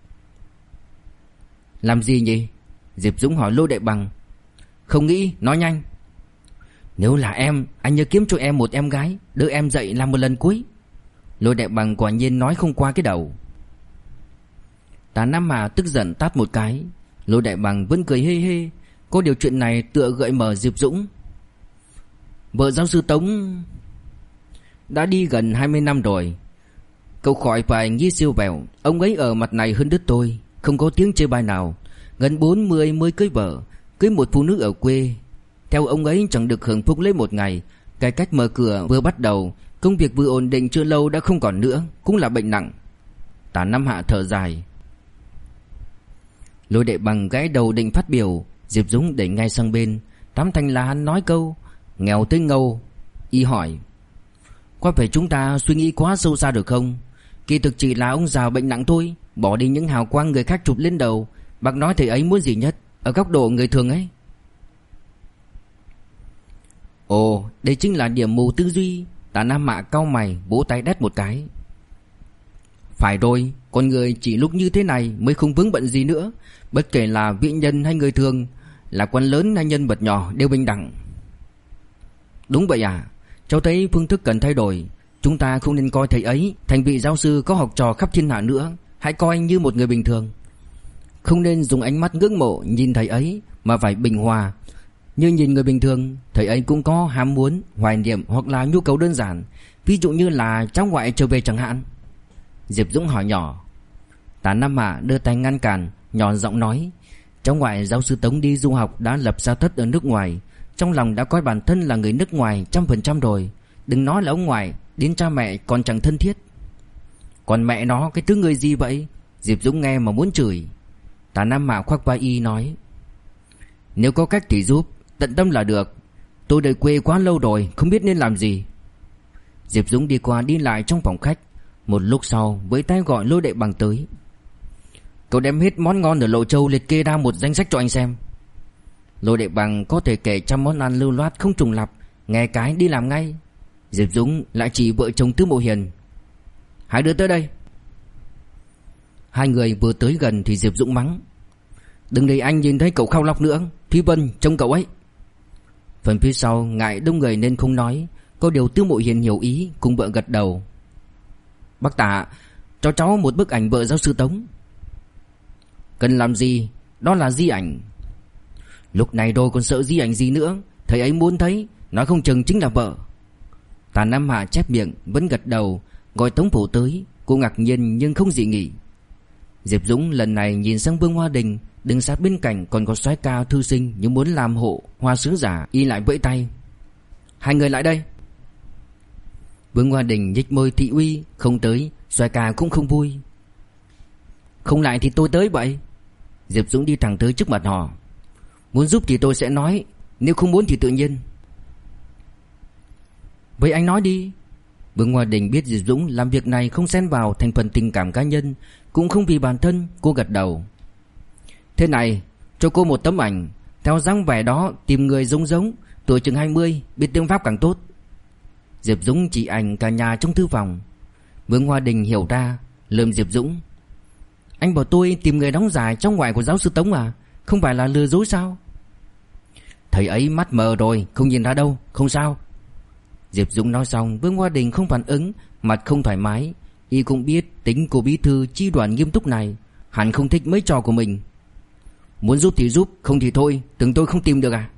Làm gì nhỉ? Diệp Dũng hỏi Lô Đại Bằng. Không nghĩ, nói nhanh. Nếu là em, anh nhớ kiếm cho em một em gái, đỡ em dậy làm một lần cuối. Lô Đại Bằng quả nhiên nói không qua cái đầu. Tạ Nam Hà tức giận tát một cái. Lô Đại Bằng vẫn cười hê hê. Có điều chuyện này tựa gợi mở Diệp Dũng. Vợ giáo sư Tống đã đi gần 20 năm rồi. Cậu khỏi phải nghĩ siêu vẹo. Ông ấy ở mặt này hơn đứt tôi, không có tiếng chê bai nào. Gần 40 mới cưới vợ, cưới một phụ nữ ở quê. Theo ông ấy chẳng được hưởng phúc lấy một ngày. Cải cách mở cửa vừa bắt đầu, công việc vừa ổn định chưa lâu đã không còn nữa, cũng là bệnh nặng. Tạ Nam Hạ thở dài. Lôi Đại Bằng gãi đầu định phát biểu, Diệp Dũng đẩy ngay sang bên. Tám thành là hắn nói câu nghèo tới ngâu. Y hỏi: Có phải chúng ta suy nghĩ quá sâu xa được không? Kỳ thực chỉ là ông già bệnh nặng thôi. Bỏ đi những hào quang người khác chụp lên đầu. Bác nói thầy ấy muốn gì nhất ở góc độ người thường ấy? Ồ, đây chính là điểm mù tư duy. Tạ Nam Mạ cau mày, vỗ tay đét một cái. Phải rồi, con người chỉ lúc như thế này mới không vướng bận gì nữa. Bất kể là vị nhân hay người thường, là quan lớn hay nhân vật nhỏ đều bình đẳng. Đúng vậy à? Cháu thấy phương thức cần thay đổi. Chúng ta không nên coi thầy ấy thành vị giáo sư có học trò khắp thiên hạ nữa. Hãy coi anh như một người bình thường. Không nên dùng ánh mắt ngưỡng mộ nhìn thầy ấy, mà phải bình hòa. Như nhìn người bình thường, thầy ấy cũng có ham muốn, hoài niệm hoặc là nhu cầu đơn giản. Ví dụ như là cháu ngoại trở về chẳng hạn. Diệp Dũng hỏi nhỏ. Tạ Nam Hạ đưa tay ngăn cản, nhỏ giọng nói: Cháu ngoại giáo sư Tống đi du học đã lập gia thất ở nước ngoài. trong lòng đã coi bản thân là người nước ngoài 100% rồi. Đừng nói là ông ngoại, đến cha mẹ còn chẳng thân thiết. Còn mẹ nó, cái thứ người gì vậy? Diệp Dũng nghe mà muốn chửi. Tả Nam Mạ khoác vai y nói: Nếu có cách thì giúp, tận tâm là được. Tôi đợi quê quá lâu rồi, không biết nên làm gì. Diệp Dũng đi qua đi lại trong phòng khách. Một lúc sau với tay gọi Lô Đệ Bằng tới. Cậu đem hết món ngon ở Lộ Châu liệt kê ra một danh sách cho anh xem. Lô Đệ Bằng có thể kể trăm món ăn lưu loát không trùng lặp, nghe cái đi làm ngay. Diệp Dũng lại chỉ vợ chồng Tư Mộ Hiền: Hai đứa tới đây. Hai người vừa tới gần thì Diệp Dũng mắng: Đừng để anh nhìn thấy cậu khao lóc nữa. Thúy Vân trông cậu ấy. Phần phía sau ngại đông người nên không nói. Có điều Tư Mộ Hiền hiểu ý, cùng vợ gật đầu. Bác Tả, cho cháu một bức ảnh vợ giáo sư Tống. Cần làm gì? Đó là di ảnh. Lúc này rồi còn sợ di ảnh gì nữa. Thầy ấy muốn thấy, nói không chừng chính là vợ. Tả Nam Hạ chép miệng vẫn gật đầu. Gọi Tống Phủ tới. Cô ngạc nhiên nhưng không dị nghị. Diệp Dũng lần này nhìn sang Vương Hoa Đình. Đứng sát bên cạnh còn có soái ca thư sinh như muốn làm hộ hoa sứ giả. Y lại vẫy tay: Hai người lại đây. Vương Hoa Đình nhếch môi thị uy: Không tới, soái ca cũng không vui. Không lại thì tôi tới vậy. Diệp Dũng đi thẳng tới trước mặt họ: Muốn giúp thì tôi sẽ nói, nếu không muốn thì tự nhiên. Vậy anh nói đi. Vương Hoa Đình biết Diệp Dũng làm việc này không xen vào thành phần tình cảm cá nhân, cũng không vì bản thân. Cô gật đầu: Thế này, cho cô một tấm ảnh. Theo dáng vẻ đó tìm người giống giống, tuổi chừng 20, biết tiếng Pháp càng tốt. Diệp Dũng chỉ ảnh cả nhà trong thư phòng. Vương Hoa Đình hiểu ra, lườm Diệp Dũng: Anh bảo tôi tìm người đóng giải trong ngoại của giáo sư Tống à? Không phải là lừa dối sao? Thầy ấy mắt mờ rồi, không nhìn ra đâu, không sao. Diệp Dũng nói xong, Vương Hoa Đình không phản ứng, mặt không thoải mái. Y cũng biết tính cô bí thư chi đoàn nghiêm túc này, hẳn không thích mấy trò của mình. Muốn giúp thì giúp, không thì thôi, tưởng tôi không tìm được à?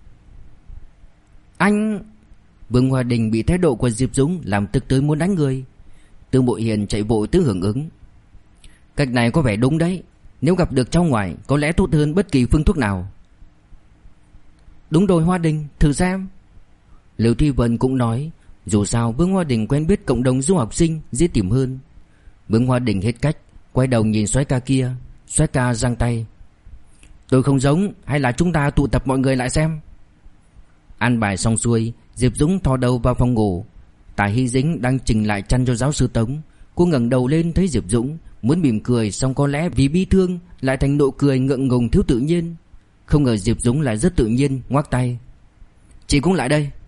Anh... Vương Hoa Đình bị thái độ của Diệp Dũng làm tức tới muốn đánh người. Tư Mộ Hiền chạy vội tới hưởng ứng: Cách này có vẻ đúng đấy. Nếu gặp được trong ngoài có lẽ tốt hơn bất kỳ phương thuốc nào. Đúng rồi Hoa Đình, thử xem. Lưu Thi Vân cũng nói: Dù sao Vương Hoa Đình quen biết cộng đồng du học sinh, dễ tìm hơn. Vương Hoa Đình hết cách, quay đầu nhìn soái ca kia. Soái ca giang tay: Tôi không giống, hay là chúng ta tụ tập mọi người lại xem. Ăn bài xong xuôi, Diệp Dũng thò đầu vào phòng ngủ. Tả Hy Dĩnh đang chỉnh lại chăn cho giáo sư Tống. Cô ngẩng đầu lên thấy Diệp Dũng, muốn mỉm cười, xong có lẽ vì bi thương lại thành nụ cười ngượng ngùng thiếu tự nhiên. Không ngờ Diệp Dũng lại rất tự nhiên, ngoắc tay: Chị cũng lại đây.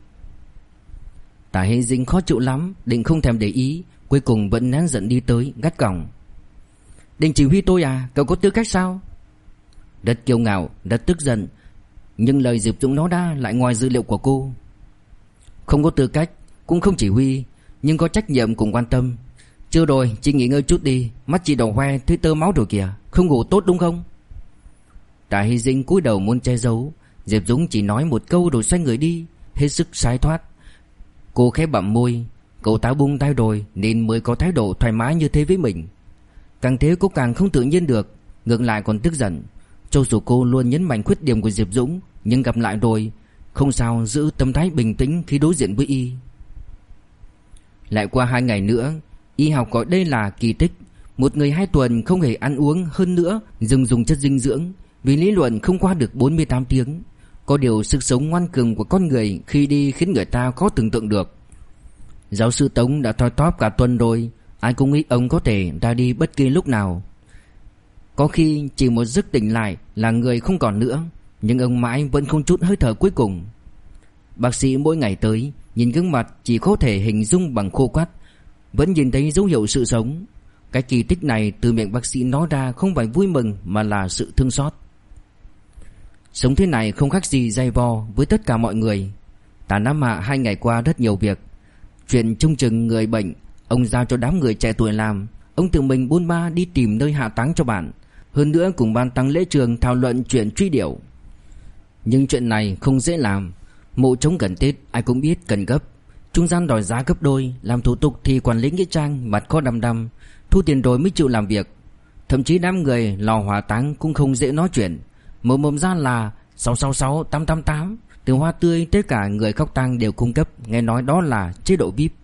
Tả Hy Dĩnh khó chịu lắm, định không thèm để ý, cuối cùng vẫn nén giận đi tới, gắt gỏng: Định chỉ huy tôi à? Cậu có tư cách sao? Rất kiêu ngạo, rất tức giận, nhưng lời Diệp Dũng nói ra lại ngoài dữ liệu của cô. Không có tư cách, cũng không chỉ huy, nhưng có trách nhiệm cùng quan tâm. Chưa rồi, chị nghỉ ngơi chút đi. Mắt chị đỏ hoe, thấy tơ máu rồi kìa. Không ngủ tốt đúng không? Tả Hy Dĩnh cúi đầu muốn che giấu. Diệp Dũng chỉ nói một câu rồi xoay người đi, hết sức sai thoát. Cô khẽ bặm môi. Cậu ta buông tay rồi nên mới có thái độ thoải mái như thế với mình. Càng thế cô càng không tự nhiên được, ngược lại còn tức giận. Cho dù cô luôn nhấn mạnh khuyết điểm của Diệp Dũng, nhưng gặp lại rồi không sao giữ tâm thái bình tĩnh khi đối diện với y. Lại qua 2 ngày nữa, y học gọi đây là kỳ tích. Một người 2 tuần không hề ăn uống, hơn nữa dừng dùng chất dinh dưỡng, vì lý luận không qua được 48 tiếng. Có điều sức sống ngoan cường của con người khi đi khiến người ta khó tưởng tượng được. Giáo sư Tống đã thoi thóp cả tuần rồi, ai cũng nghĩ ông có thể ra đi bất kỳ lúc nào. Có khi chỉ một giấc tỉnh lại là người không còn nữa, nhưng ông mãi vẫn không chút hơi thở cuối cùng. Bác sĩ mỗi ngày tới, nhìn gương mặt chỉ có thể hình dung bằng khô quắt, vẫn nhìn thấy dấu hiệu sự sống. Cái kỳ tích này từ miệng bác sĩ nói ra không phải vui mừng mà là sự thương xót. Sống thế này không khác gì dày vò với tất cả mọi người. Tả Nam Hạ 2 ngày qua rất nhiều việc. Chuyện trông chừng người bệnh ông giao cho đám người trẻ tuổi làm. Ông tự mình buôn ba đi tìm nơi hạ táng cho bạn. Hơn nữa cùng ban táng lễ trường thảo luận chuyện truy điệu. Nhưng chuyện này không dễ làm. Mộ trống gần Tết ai cũng biết cần gấp. Trung gian đòi giá gấp đôi. Làm thủ tục thì quản lý nghĩa trang mặt khó đăm đăm. Thu tiền rồi mới chịu làm việc. Thậm chí đám người lò hỏa táng cũng không dễ nói chuyện. Mở mồm ra là 666 888. Từ hoa tươi tới cả người khóc tang đều cung cấp, nghe nói đó là chế độ VIP.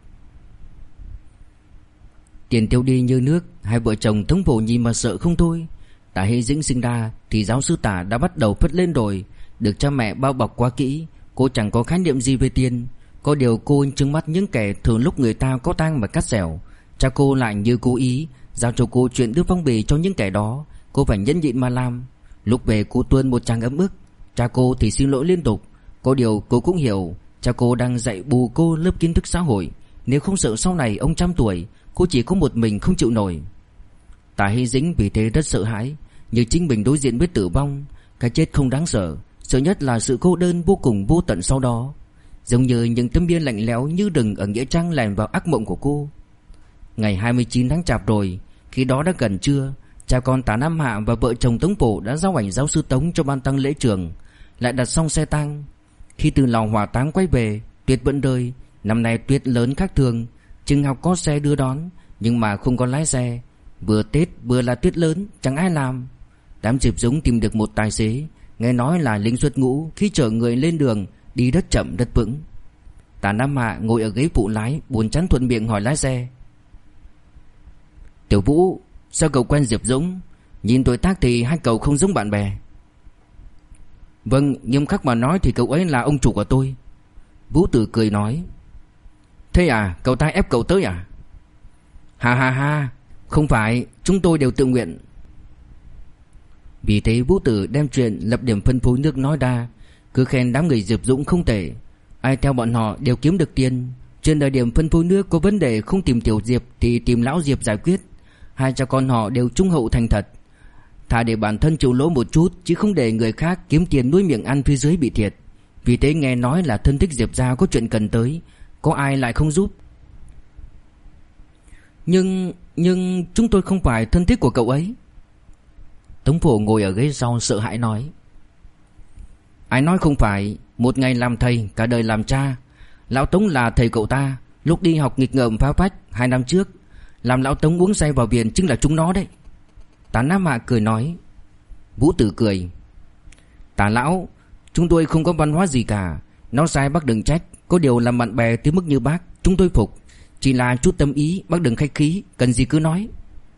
Tiền tiêu đi như nước, hai vợ chồng Tống Phổ nhìn mà sợ không thôi. Tạ Hy Dĩnh sinh ra thì giáo sư Tả đã bắt đầu phất lên rồi, được cha mẹ bao bọc quá kỹ. Cô chẳng có khái niệm gì về tiền. Có điều cô trừng mắt những kẻ thường lúc người ta có tang mà cắt xẻo. Cha cô lại như cố ý giao cho cô chuyện đưa phong bì cho những kẻ đó. Cô phải nhẫn nhịn mà làm. Lúc về cô tuôn một tràng ấm ức. Cha cô thì xin lỗi liên tục. Có điều cô cũng hiểu cha cô đang dạy bù cô lớp kiến thức xã hội. Nếu không sợ sau này ông trăm tuổi cô chỉ có một mình không chịu nổi. Tạ Hy Dĩnh vì thế rất sợ hãi, như chính mình đối diện với tử vong. Cái chết không đáng sợ, sợ nhất là sự cô đơn vô cùng vô tận sau đó. Giống như những tấm bia lạnh lẽo như rừng ở nghĩa trang lèn vào ác mộng của cô. Ngày 29 tháng Chạp rồi, khi đó đã gần trưa. Cha con Tạ Nam Hạ và vợ chồng Tống Phổ đã giao ảnh giáo sư Tống cho ban tang lễ trường, lại đặt xong xe tang. Khi từ lò hỏa táng quay về, tuyết vẫn rơi. Năm nay tuyết lớn khác thường. Trường học có xe đưa đón, nhưng mà không có lái xe. Vừa Tết vừa là tuyết lớn, chẳng ai làm. Đám Diệp Dũng tìm được một tài xế, nghe nói là lính xuất ngũ. Khi chở người lên đường, đi rất chậm rất vững. Tạ Nam Hạ ngồi ở ghế phụ lái, buồn chán thuận miệng hỏi lái xe: Tiểu Vũ, sao cậu quen Diệp Dũng? Nhìn tuổi tác thì hai cậu không giống bạn bè. Vâng, nghiêm khắc mà nói thì cậu ấy là ông chủ của tôi. Vũ Tử cười nói: Thế à, cậu ta ép cậu tới à? Ha ha ha, không phải, chúng tôi đều tự nguyện. Vì thế Vũ Tử đem chuyện lập điểm phân phối nước nói ra, cứ khen đám người Diệp Dũng không tệ. Ai theo bọn họ đều kiếm được tiền. Trên đời điểm phân phối nước có vấn đề không tìm Tiểu Diệp thì tìm Lão Diệp giải quyết. Hai cha con họ đều trung hậu thành thật, thà để bản thân chịu lỗ một chút, chứ không để người khác kiếm tiền nuôi miệng ăn phía dưới bị thiệt. Vì thế nghe nói là thân thích Diệp gia có chuyện cần tới, có ai lại không giúp. Nhưng chúng tôi không phải thân thích của cậu ấy. Tống Phổ ngồi ở ghế sau sợ hãi nói: Ai nói không phải, một ngày làm thầy, cả đời làm cha. Lão Tống là thầy cậu ta, lúc đi học nghịch ngợm phá phách 2 năm trước, làm lão Tống uống say vào viện chính là chúng nó đấy. Tạ Nam Hạ cười nói. Vũ Tử cười: Tạ lão, chúng tôi không có văn hóa gì cả. Nó sai bác đừng trách. Có điều làm bạn bè tới mức như bác, chúng tôi phục. Chỉ là chút tâm ý, bác đừng khách khí, cần gì cứ nói.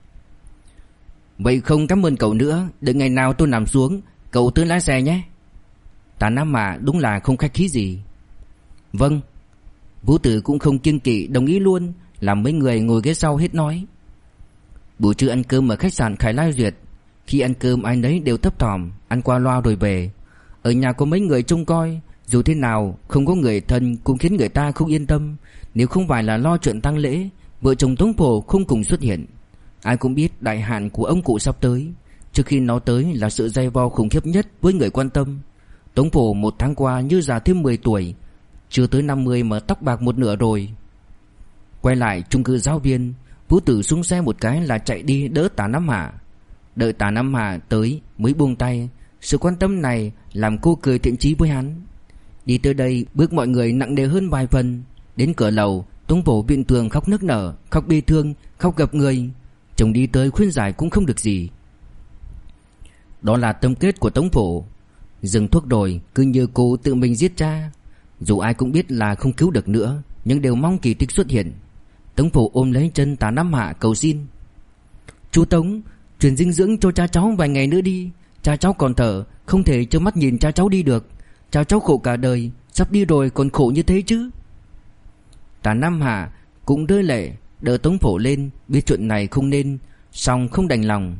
Vậy không cảm ơn cậu nữa. Đợi ngày nào tôi nằm xuống, cậu tới lái xe nhé. Tạ Nam Hạ đúng là không khách khí gì. Vâng. Vũ Tử cũng không kiêng kỵ đồng ý luôn, làm mấy người ngồi ghế sau hết nói. Buổi trưa ăn cơm ở khách sạn Khải Lai Duyệt. Khi ăn cơm ai nấy đều thấp thỏm, ăn qua loa rồi về. Ở nhà có mấy người trông coi, dù thế nào không có người thân cũng khiến người ta không yên tâm. Nếu không phải là lo chuyện tang lễ, vợ chồng Tống Phổ không cùng xuất hiện. Ai cũng biết đại hạn của ông cụ sắp tới. Trước khi nó tới là sự dày vò khủng khiếp nhất với người quan tâm. Tống Phổ 1 tháng qua như già thêm 10 tuổi, chưa tới 50 mà tóc bạc một nửa rồi. Quay lại chung cư giáo viên, Vũ Tử xuống xe một cái là chạy đi đỡ Tạ Nam Hạ. Đợi Tạ Nam Hạ tới mới buông tay. Sự quan tâm này làm cô cười thiện chí với hắn. Đi tới đây bước mọi người nặng nề hơn vài phần. Đến cửa lầu, Tống Phổ viện tường khóc nức nở, khóc bi thương, khóc gặp người. Chồng đi tới khuyên giải cũng không được gì. Đó là tâm kết của Tống Phổ. Dừng thuốc rồi cứ như cô tự mình giết cha. Dù ai cũng biết là không cứu được nữa, nhưng đều mong kỳ tích xuất hiện. Tống Phổ ôm lấy chân Tạ Nam Hạ cầu xin: Chú Tống, truyền dinh dưỡng cho cha cháu vài ngày nữa đi. Cha cháu còn thở, không thể trơ mắt nhìn cha cháu đi được. Cha cháu khổ cả đời, sắp đi rồi còn khổ như thế chứ. Tạ Nam Hạ cũng rơi lệ, đỡ Tống Phổ lên, biết chuyện này không nên, song không đành lòng.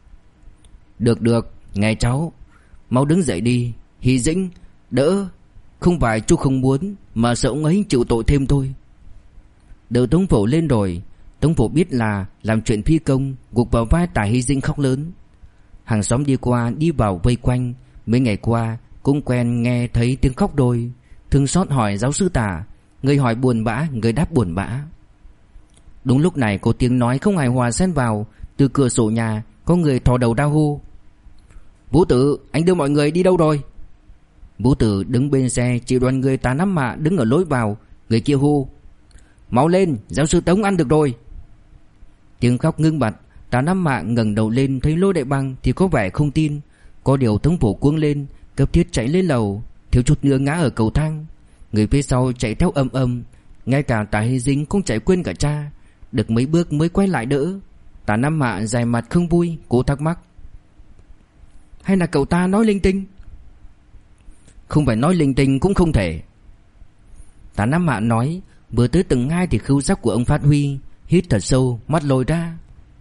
Được, nghe cháu, mau đứng dậy đi. Hy Dĩnh, đỡ. Không phải chú không muốn, mà sợ ông ấy chịu tội thêm thôi. Đỡ Tống Phổ lên rồi, Tống Phổ biết là làm chuyện phi công, gục vào vai Tạ Hy Dĩnh khóc lớn. Hàng xóm đi qua đi vào vây quanh. Mấy ngày qua cũng quen nghe thấy tiếng khóc đôi. Thương xót hỏi giáo sư Tả, người hỏi buồn bã, người đáp buồn bã. Đúng lúc này có tiếng nói không hài hòa xen vào. Từ cửa sổ nhà có người thò đầu ra hô: Vũ Tử, anh đưa mọi người đi đâu rồi? Vũ Tử đứng bên xe chỉ đoàn người Tạ Nam Hạ đứng ở lối vào. Người kia hô: Mau lên, giáo sư Tống ăn được rồi. Tiếng khóc ngưng bặt. Tạ Nam Hạ ngẩng đầu lên thấy Lô Đại Bằng thì có vẻ không tin. Có điều Tống Phổ cuống lên, cấp thiết chạy lên lầu. thiếu chút nữa ngã ở cầu thang. Người phía sau chạy theo ầm ầm, ngay cả Tạ Hy Dĩnh cũng chạy quên cả cha. Được mấy bước mới quay lại đỡ. Tạ Nam Hạ dài mặt không vui, cố thắc mắc: hay là cậu ta nói linh tinh? Không phải nói linh tinh cũng không thể. Tạ Nam Hạ nói. Vừa tới tầng 2 thì khứu giác của ông phát huy. Hít thật sâu, mắt lồi ra.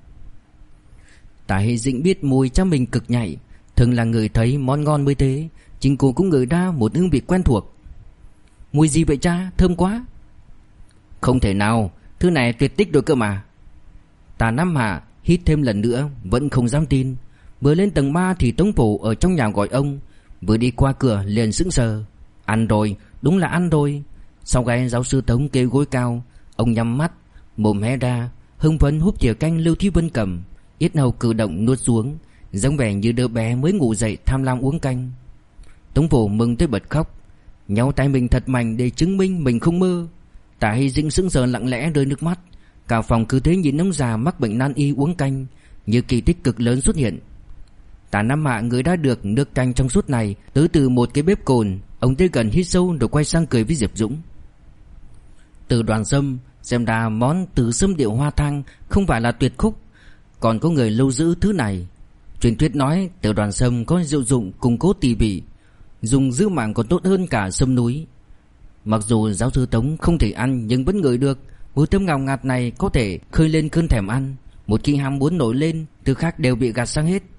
Tạ Hy Dĩnh biết mùi cha mình cực nhạy, thường là người thấy món ngon mới thế. Chính cô cũng ngửi ra một hương vị quen thuộc. Mùi gì vậy cha? Thơm quá. Không thể nào, thứ này tuyệt tích rồi cơ mà. Tạ Nam Hạ hít thêm lần nữa, vẫn không dám tin. Vừa lên tầng 3 thì Tống Phổ ở trong nhà gọi ông. Vừa đi qua cửa liền sững sờ. Ăn rồi, đúng là ăn rồi. Sau gáy giáo sư Tống kêu gối cao. Ông nhắm mắt, mồm hé ra, hưng phấn húp thìa canh Lưu Thúy Vân cầm. Yết hầu cử động nuốt xuống, giống vẻ như đứa bé mới ngủ dậy tham lam uống canh. Tống Phổ mừng tới bật khóc, nhéo tay mình thật mạnh để chứng minh mình không mơ. Tạ Hy Dĩnh sững sờ lặng lẽ rơi nước mắt. Cả phòng cứ thế nhìn ông già mắc bệnh nan y uống canh, như kỳ tích cực lớn xuất hiện. Tạ Nam Hạ người đã được nước canh trong suốt này tới từ một cái bếp cồn. Ông tới gần hít sâu rồi quay sang cười với Diệp Dũng. Từ Đoàn Sâm, xem ra món Từ Sâm Điệu Hoa Thang không phải là tuyệt khúc, còn có người lưu giữ thứ này. Truyền thuyết nói Từ Đoàn Sâm có diệu dụng củng cố tỳ vị, dùng giữ mạng còn tốt hơn cả sâm núi. Mặc dù giáo sư Tống không thể ăn nhưng vẫn ngửi được mùi thơm ngào ngạt này, có thể khơi lên cơn thèm ăn. Một khi ham muốn nổi lên, thứ khác đều bị gạt sang hết.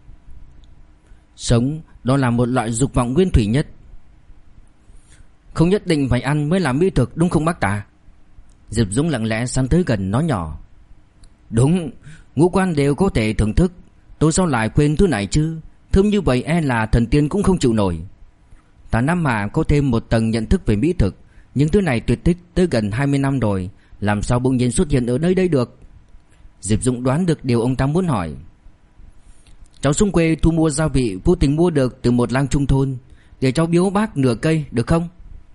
Sống đó là một loại dục vọng nguyên thủy nhất. Không nhất định phải ăn mới là mỹ thực, đúng không bác Tạ? Diệp Dũng lặng lẽ săn tới gần nói nhỏ. Đúng, ngũ quan đều có thể thưởng thức. Tôi sao lại quên thứ này chứ? Thơm như vậy e là thần tiên cũng không chịu nổi. Tạ Nam Hạ có thêm một tầng nhận thức về mỹ thực. Nhưng thứ này tuyệt tích tới gần 20 năm rồi, làm sao bỗng nhiên xuất hiện ở nơi đây được? Diệp Dũng đoán được điều ông ta muốn hỏi. Cháu xuống quê thu mua gia vị, vô tình mua được từ một lang trung thôn, để cháu biếu bác nửa cây được không?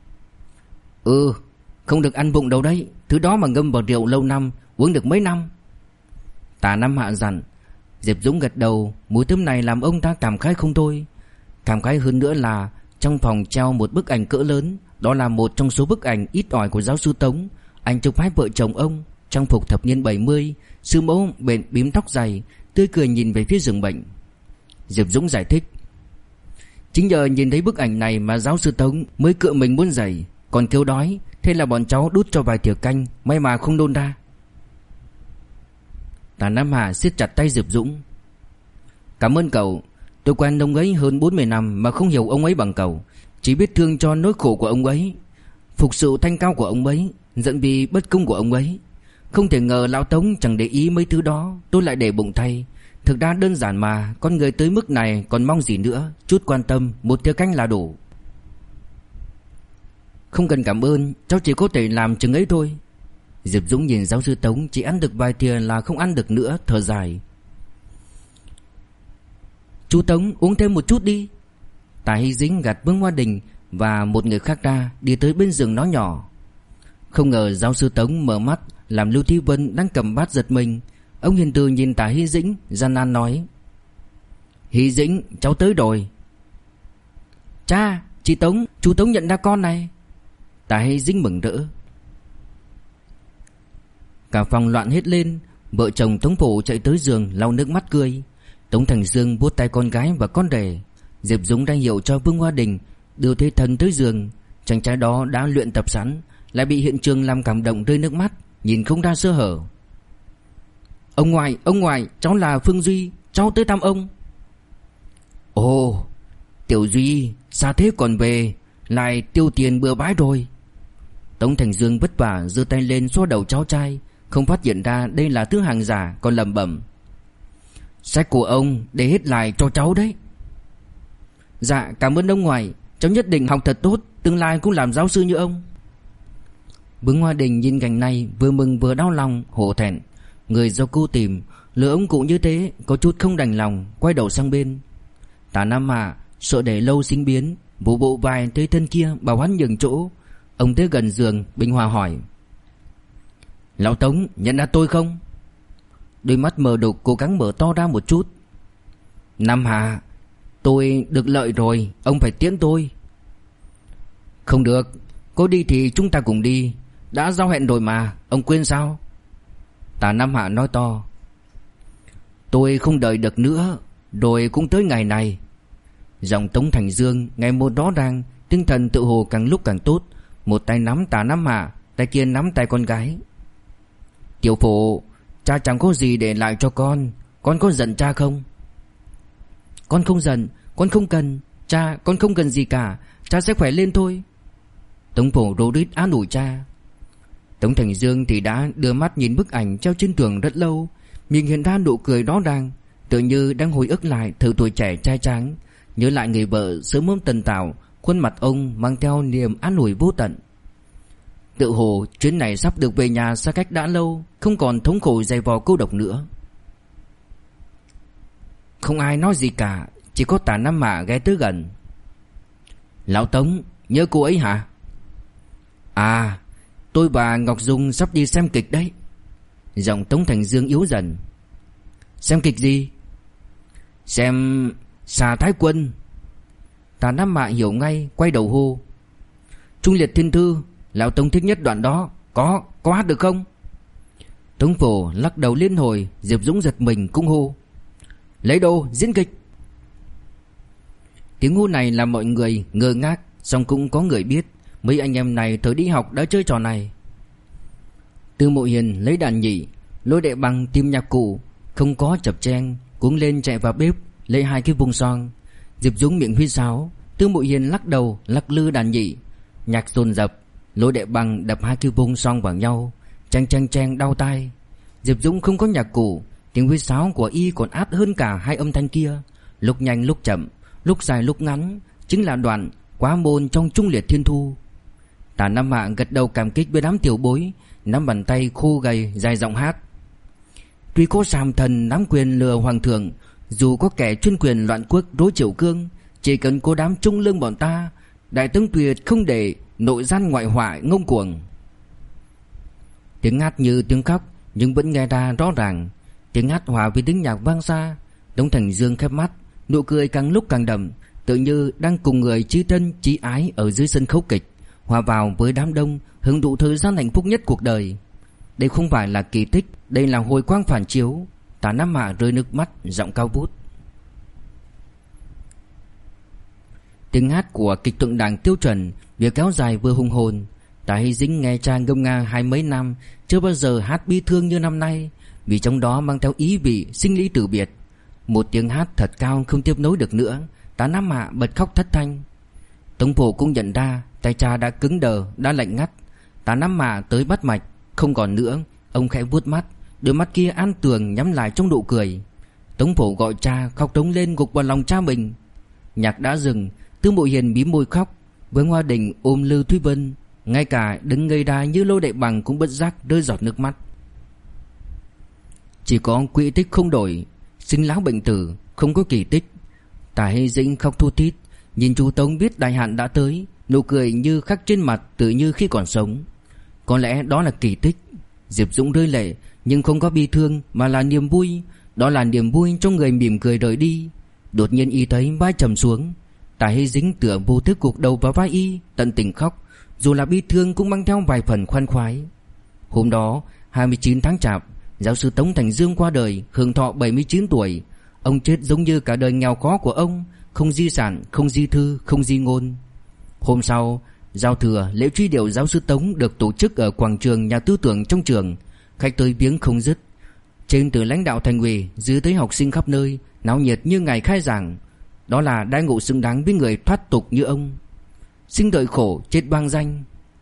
Không được ăn vụng đâu đấy. Thứ đó mà ngâm vào rượu lâu năm, uống được mấy năm. Tạ Nam Hạ dặn. Diệp Dũng gật đầu. Mùi thơm này làm ông ta cảm khái không thôi. Cảm khái hơn nữa là trong phòng treo một bức ảnh cỡ lớn. Đó là một trong số bức ảnh ít ỏi của giáo sư Tống. Anh chụp hai vợ chồng ông trang phục thập niên 70, sư mẫu bện bím tóc dài, tươi cười nhìn về phía giường bệnh. Diệp Dũng giải thích. Chính nhờ nhìn thấy bức ảnh này mà giáo sư Tống mới cựa mình muốn dậy, còn kêu đói. Thế là bọn cháu đút cho vài thìa canh, may mà không nôn ra. Tạ Nam Hạ siết chặt tay Diệp Dũng. Cảm ơn cậu. Tôi quen ông ấy hơn 40 năm mà không hiểu ông ấy bằng cậu. Chỉ biết thương cho nỗi khổ của ông ấy, phục sự thanh cao của ông ấy, giận vì bất công của ông ấy. Không thể ngờ lão Tống chẳng để ý mấy thứ đó, tôi lại để bụng thay. Thực ra đơn giản mà, con người tới mức này còn mong gì nữa. Chút quan tâm, một thìa canh là đủ. Không cần cảm ơn, cháu chỉ có thể làm chừng ấy thôi. Diệp Dũng nhìn giáo sư Tống chỉ ăn được vài thìa là không ăn được nữa, thở dài. Chú Tống uống thêm một chút đi. Tạ Hy Dĩnh gạt Vương Hoa Đình và một người khác ra, đi tới bên giường nói nhỏ. Không ngờ giáo sư Tống mở mắt làm Lưu Thúy Vân đang cầm bát giật mình. Ông hiền từ nhìn Tạ Hy Dĩnh, gian nan nói. Hy Dĩnh, cháu tới rồi. Cha, chị Tống, chú Tống nhận ra con này. Tạ Hy Dĩnh mừng rỡ. Cả phòng loạn hết lên. Vợ chồng Tống Phổ chạy tới giường lau nước mắt cười. Tống Thành Dương vuốt tay con gái và con rể. Diệp Dũng ra hiệu cho Vương Hoa Đình đưa thế thần tới giường. Chàng trai đó đã luyện tập sẵn, lại bị hiện trường làm cảm động rơi nước mắt, nhìn không ra sơ hở. Ông ngoại, cháu là Phương Duy, cháu tới thăm ông. Ồ, Tiểu Duy, xa thế còn về, lại tiêu tiền bừa bãi rồi. Tống Thành Dương vất vả giơ tay lên xoa đầu cháu trai, không phát hiện ra đây là thứ hàng giả, còn lẩm bẩm. Sách của ông để hết lại cho cháu đấy. Dạ, cảm ơn ông ngoại, cháu nhất định học thật tốt, tương lai cũng làm giáo sư như ông. Vương Hoa Đình nhìn cảnh này vừa mừng vừa đau lòng, hổ thẹn. Người do cô tìm, lỡ ông cụ như thế, có chút không đành lòng, quay đầu sang bên. Tạ Nam Hạ sợ để lâu sinh biến, vỗ bộ vai tới thân kia bảo hắn nhường chỗ. Ông tới gần giường, bình hòa hỏi. Lão Tống nhận ra tôi không? Đôi mắt mờ đục cố gắng mở to ra một chút. Nam Hạ, tôi được lợi rồi, ông phải tiễn tôi. Không được, cô đi thì chúng ta cùng đi. Đã giao hẹn rồi mà, ông quên sao? Tả Nam Hạ nói to. Tôi không đợi được nữa, rồi cũng tới ngày này. Giọng Tống Thành Dương ngày một rõ ràng, tinh thần tự hồ càng lúc càng tốt. Một tay nắm Tả Nam Hạ, tay kia nắm tay con gái. Tiểu Phổ, cha chẳng có gì để lại cho con có giận cha không? Con không giận, con không cần. Cha, con không cần gì cả, cha sẽ khỏe lên thôi. Tống Phổ rối rít an ủi cha. Tống Thành Dương thì đã đưa mắt nhìn bức ảnh treo trên tường rất lâu, miệng hiện ra nụ cười rõ ràng, tự như đang hồi ức lại thời tuổi trẻ trai tráng, nhớ lại người vợ sớm ôm tần tảo, khuôn mặt ông mang theo niềm an ủi vô tận. Tự hồ chuyến này sắp được về nhà xa cách đã lâu, không còn thống khổ dày vò cô độc nữa. Không ai nói gì cả, chỉ có Tả Nam Hạ ghé tới gần. Lão Tống, nhớ cô ấy hả? À, tôi và Ngọc Dung sắp đi xem kịch đấy. Giọng Tống Thành Dương yếu dần. Xem kịch gì? Xem Xà Thái Quân. Tả Nam Hạ hiểu ngay, quay đầu hô. Trung Liệt Thiên Thư, lão Tống thích nhất đoạn đó. Có hát được không? Tống Phổ lắc đầu liên hồi. Diệp Dũng giật mình cũng hô. Lấy đồ, diễn kịch. Tiếng hô này làm mọi người ngơ ngác, song cũng có người biết mấy anh em này thời đi học đã chơi trò này. Tư Mộ Hiền lấy đàn nhị, Lôi Đệ Bằng tìm nhạc cụ, không có chập cheng, cuống lên chạy vào bếp lấy 2 cái vùng xoong. Diệp Dũng miệng huýt sáo, Tư Mộ Hiền lắc đầu lắc lư đàn nhị. Nhạc dồn dập, Lôi Đệ Bằng đập 2 cái vùng xoong vào nhau, cheng cheng cheng đau tai. Diệp Dũng không có nhạc cụ, tiếng huýt sáo của y còn át hơn cả 2 âm thanh kia, lúc nhanh lúc chậm, lúc dài lúc ngắn, chính là đoạn quá môn trong Trung Liệt Thiên Thu. Tả Nam Hạ gật đầu cảm kích với đám tiểu bối, nắm bàn tay khô gầy dài giọng hát. Tuy có Sàm Thần nắm quyền lừa hoàng thượng, dù có kẻ chuyên quyền loạn quốc đối Triều Cương, chỉ cần có đám trung lương bọn ta, đại tướng tuyệt không để nội gian ngoại hoại ngông cuồng. Tiếng hát như tiếng khóc nhưng vẫn nghe ra rõ ràng, tiếng hát hòa với tiếng nhạc vang xa. Tống Thành Dương khép mắt, nụ cười càng lúc càng đậm, tự như đang cùng người chí thân chí ái ở dưới sân khấu kịch, hòa vào với đám đông, hưởng thụ thời gian hạnh phúc nhất cuộc đời. Đây không phải là kỳ tích, đây là hồi quang phản chiếu. Tả Nam Hạ rơi nước mắt, giọng cao vút. Tiếng hát của kịch tượng đảng tiêu chuẩn, vừa kéo dài vừa hùng hồn. Tả Hy Dĩnh nghe cha ngâm nga 20 mấy năm, chưa bao giờ hát bi thương như năm nay, vì trong đó mang theo ý vị sinh lý tử biệt. Một tiếng hát thật cao không tiếp nối được nữa, Tả Nam Hạ bật khóc thất thanh. Tống Phổ cũng nhận ra tay cha đã cứng đờ, đã lạnh ngắt. Tả Nam Hạ tới bắt mạch, không còn nữa. Ông khẽ vuốt mắt, đôi mắt kia an tường nhắm lại trong nụ cười. Tống Phổ gọi cha, khóc trống lên gục vào lòng cha mình. Nhạc đã dừng, Tư Mộ Hiền mím môi khóc, với Hoa Đình ôm Lưu Thúy Vân, ngay cả đứng ngây đá như Lôi Đệ Bằng cũng bất giác rơi giọt nước mắt. Chỉ có quỹ tích không đổi, sinh lão bệnh tử, không có kỳ tích. Tả Hy Dĩnh khóc thút thít, nhìn chú Tống biết đại hạn đã tới, nụ cười như khắc trên mặt tự như khi còn sống. Có lẽ đó là kỳ tích. Diệp Dũng rơi lệ, nhưng không có bi thương mà là niềm vui. Đó là niềm vui trong người mỉm cười rời đi. Đột nhiên y thấy vai trầm xuống. Tả Hy Dĩnh tựa vô thức gục đầu vào vai y, tận tình khóc, dù là bi thương cũng mang theo vài phần khoan khoái. Hôm đó 29 tháng Chạp, giáo sư Tống Thành Dương qua đời, hưởng thọ 79 tuổi. Ông chết giống như cả đời nghèo khó của ông, không di sản, không di thư, không di ngôn. Hôm sau, giao thừa, lễ truy điệu giáo sư Tống được tổ chức ở quảng trường nhà tư tưởng trong trường. Khách tới viếng không dứt, trên từ lãnh đạo thành ủy, dưới tới học sinh khắp nơi, náo nhiệt như ngày khai giảng. Đó là đãi ngộ xứng đáng với người thoát tục như ông. Sinh đợi khổ, chết bang danh.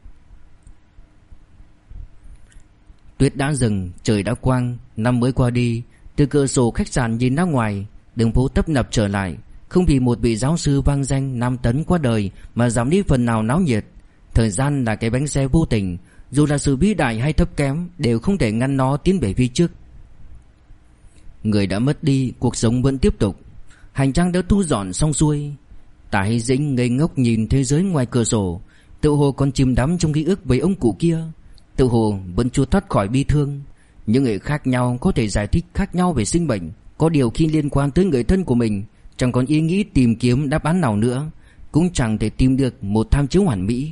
Tuyết đã dừng, trời đã quang, năm mới qua đi. Từ cửa sổ khách sạn nhìn ra ngoài, đường phố tấp nập trở lại. Không vì một vị giáo sư vang danh Nam Tấn qua đời mà giảm đi phần nào náo nhiệt. Thời gian là cái bánh xe vô tình, dù là sự vĩ đại hay thấp kém đều không thể ngăn nó tiến về phía trước. Người đã mất đi, cuộc sống vẫn tiếp tục. Hành trang đã thu dọn xong xuôi. Tả Hy Dĩnh ngây ngốc nhìn thế giới ngoài cửa sổ, tự hồ còn chìm đắm trong ký ức về ông cụ kia, tự hồ vẫn chưa thoát khỏi bi thương. Những người khác nhau có thể giải thích khác nhau về sinh bệnh, có điều khi liên quan tới người thân của mình, chẳng còn ý nghĩ tìm kiếm đáp án nào nữa. cũng chẳng thể tìm được một tham chiếu hoàn mỹ.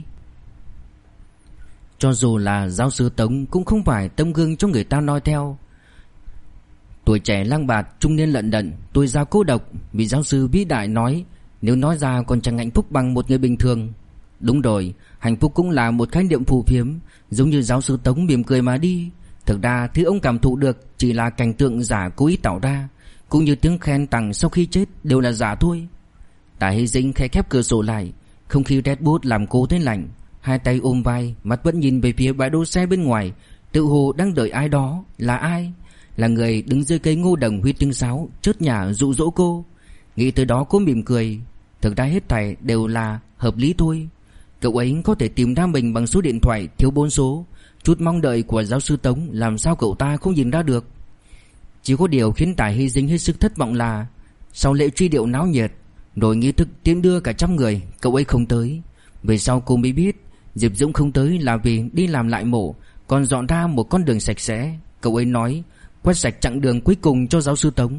Cho dù là giáo sư Tống cũng không phải tấm gương cho người ta noi theo. Tuổi trẻ lang bạt, trung niên lận đận, tuổi già cô độc. Vị giáo sư vĩ đại nói, nếu nói ra còn chẳng hạnh phúc bằng một người bình thường. Đúng rồi, hạnh phúc cũng là một khái niệm phù phiếm. Giống như giáo sư Tống mỉm cười mà đi. Thực ra thứ ông cảm thụ được chỉ là cảnh tượng giả cố ý tạo ra, cũng như tiếng khen tặng sau khi chết đều là giả thôi. Tạ Hy Dĩnh khẽ khép cửa sổ lại. Không khí rét buốt làm cô thấy lạnh. Hai tay ôm vai, mắt vẫn nhìn về phía bãi đỗ xe bên ngoài, tự hồ đang đợi ai đó. Là ai? Là người đứng dưới cây ngô đồng huýt tiếng sáo chớt nhả dụ dỗ cô. Nghĩ tới đó cô mỉm cười. Thực ra hết thảy đều là hợp lý thôi. Cậu ấy có thể tìm ra mình bằng số điện thoại thiếu 4 số. Chút mong đợi của giáo sư Tống làm sao cậu ta không nhìn ra được. Chỉ có điều khiến Tạ Hy Dĩnh hết sức thất vọng là sau lễ truy điệu náo nhiệt, rồi nghi thức tiễn đưa cả trăm người, cậu ấy không tới. Về sau cô mới biết Diệp Dũng không tới là vì đi làm lại mổ, còn dọn ra một con đường sạch sẽ. Cậu ấy nói quét sạch chặng đường cuối cùng cho giáo sư Tống.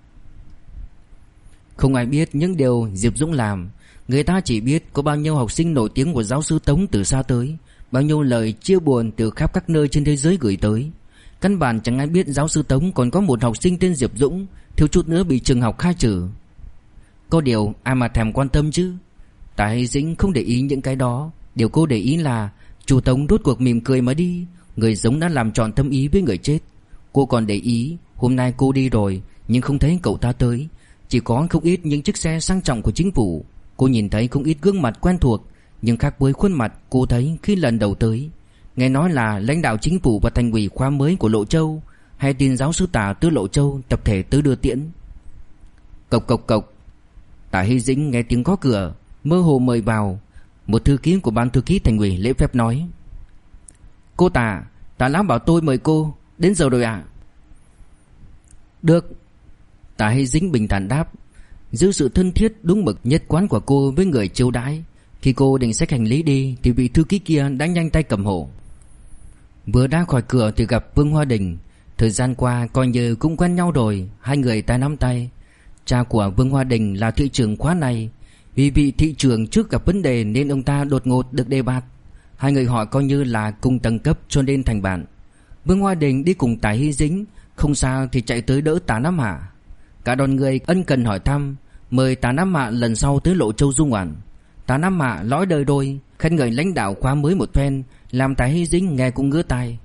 Không ai biết những điều Diệp Dũng làm. Người ta chỉ biết có bao nhiêu học sinh nổi tiếng của giáo sư Tống từ xa tới, bao nhiêu lời chia buồn từ khắp các nơi trên thế giới gửi tới. Căn bản chẳng ai biết giáo sư Tống còn có một học sinh tên Diệp Dũng, thiếu chút nữa bị trường học khai trừ. Có điều ai mà thèm quan tâm chứ. Tạ Hy Dĩnh không để ý những cái đó. Điều cô để ý là chủ Tống rốt cuộc mỉm cười mà đi. Người sống đã làm trọn tâm ý với người chết. Cô còn để ý hôm nay cô đi rồi nhưng không thấy cậu ta tới. Chỉ có không ít những chiếc xe sang trọng của chính phủ. Cô nhìn thấy không ít gương mặt quen thuộc, nhưng khác với khuôn mặt cô thấy khi lần đầu tới. Nghe nói là lãnh đạo chính phủ và thành ủy khóa mới của Lộ Châu, hay tin giáo sư Tả từ Lộ Châu tập thể tới đưa tiễn. Cộc cộc cộc. Tạ Hy Dĩnh nghe tiếng gõ cửa, mơ hồ mời vào. Một thư ký của ban thư ký thành ủy lễ phép nói: Cô Tạ, Tạ lão bảo tôi mời cô. Đến giờ rồi ạ. Được. Tạ Hy Dĩnh bình thản đáp, giữ sự thân thiết đúng mực nhất quán của cô với người chiêu đãi. Khi cô định xách hành lý đi thì vị thư ký kia đã nhanh tay cầm hộ. Vừa ra khỏi cửa thì gặp Vương Hoa Đình. Thời gian qua coi như cũng quen nhau rồi. Hai người tay nắm tay. Cha của Vương Hoa Đình là thị trưởng khóa này. Vì vị thị trưởng trước gặp vấn đề nên ông ta đột ngột được đề bạt. Hai người họ coi như là cùng tầng cấp cho nên thành bạn. Vương Hoa Đình đi cùng Tạ Hy Dĩnh, không sao thì chạy tới đỡ Tạ Nam Hạ. Cả đoàn người ân cần hỏi thăm, mời Tạ Nam Hạ lần sau tới Lộ Châu du ngoạn. Tạ Nam Hạ lõi đời đôi, khen ngợi lãnh đạo khóa mới một phen, làm Tạ Hy Dĩnh nghe cũng ngứa tai.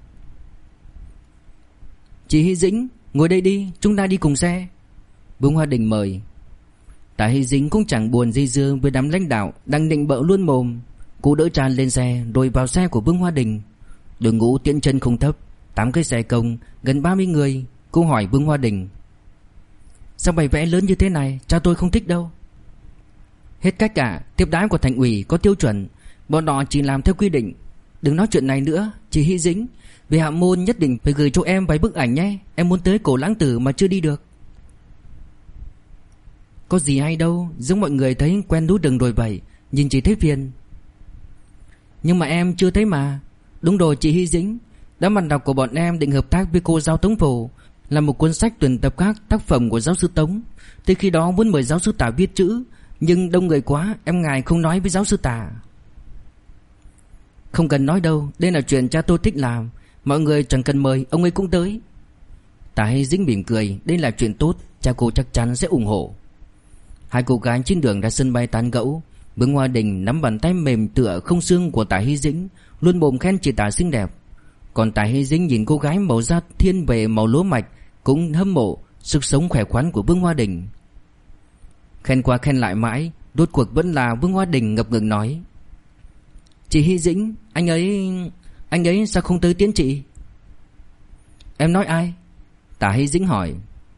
Chị Hy Dĩnh, ngồi đây đi, chúng ta đi cùng xe. Vương Hoa Đình mời. Tạ Hy Dĩnh cũng chẳng buồn dây dưa với đám lãnh đạo đang định bợ luôn mồm. Cô đỡ Tràn lên xe rồi vào xe của Vương Hoa Đình. Đội ngũ tiến chân không thấp, 8 cái xe công, gần 30 người. Cô hỏi Vương Hoa Đình: Sao bày vẽ lớn như thế này, cha tôi không thích đâu. Hết cách cả, tiếp đãi của thành ủy có tiêu chuẩn, bọn họ chỉ làm theo quy định. Đừng nói chuyện này nữa, chị Hy Dĩnh. Về Hạ Môn nhất định phải gửi cho em vài bức ảnh nhé. Em muốn tới Cổ Lãng Tử mà chưa đi được. Có gì hay đâu, giống mọi người thấy quen núi rừng rồi vậy, nhìn chỉ thấy phiền. Nhưng mà em chưa thấy mà. Đúng rồi chị Hy Dĩnh, đám bạn đọc của bọn em định hợp tác với cô giáo Tống Phổ, làm một cuốn sách tuyển tập các tác phẩm của giáo sư Tống. Tới khi đó muốn mời giáo sư Tả viết chữ, nhưng đông người quá, em ngại không nói với giáo sư Tả. Không cần nói đâu, đây là chuyện cha tôi thích làm. Mọi người chẳng cần mời, ông ấy cũng tới. Tạ Hy Dĩnh mỉm cười, đây là chuyện tốt, cha cô chắc chắn sẽ ủng hộ. Hai cô gái trên đường ra sân bay tán gẫu. Vương Hoa Đình nắm bàn tay mềm tựa không xương của Tạ Hy Dĩnh, luôn mồm khen chị Tả xinh đẹp. Còn Tạ Hy Dĩnh nhìn cô gái màu da thiên về màu lúa mạch, cũng hâm mộ sức sống khỏe khoắn của Vương Hoa Đình. Khen qua khen lại mãi, rốt cuộc vẫn là Vương Hoa Đình ngập ngừng nói: Chị Hy Dĩnh, anh ấy sao không tới tiễn chị? Em nói ai? Tạ Hy Dĩnh hỏi.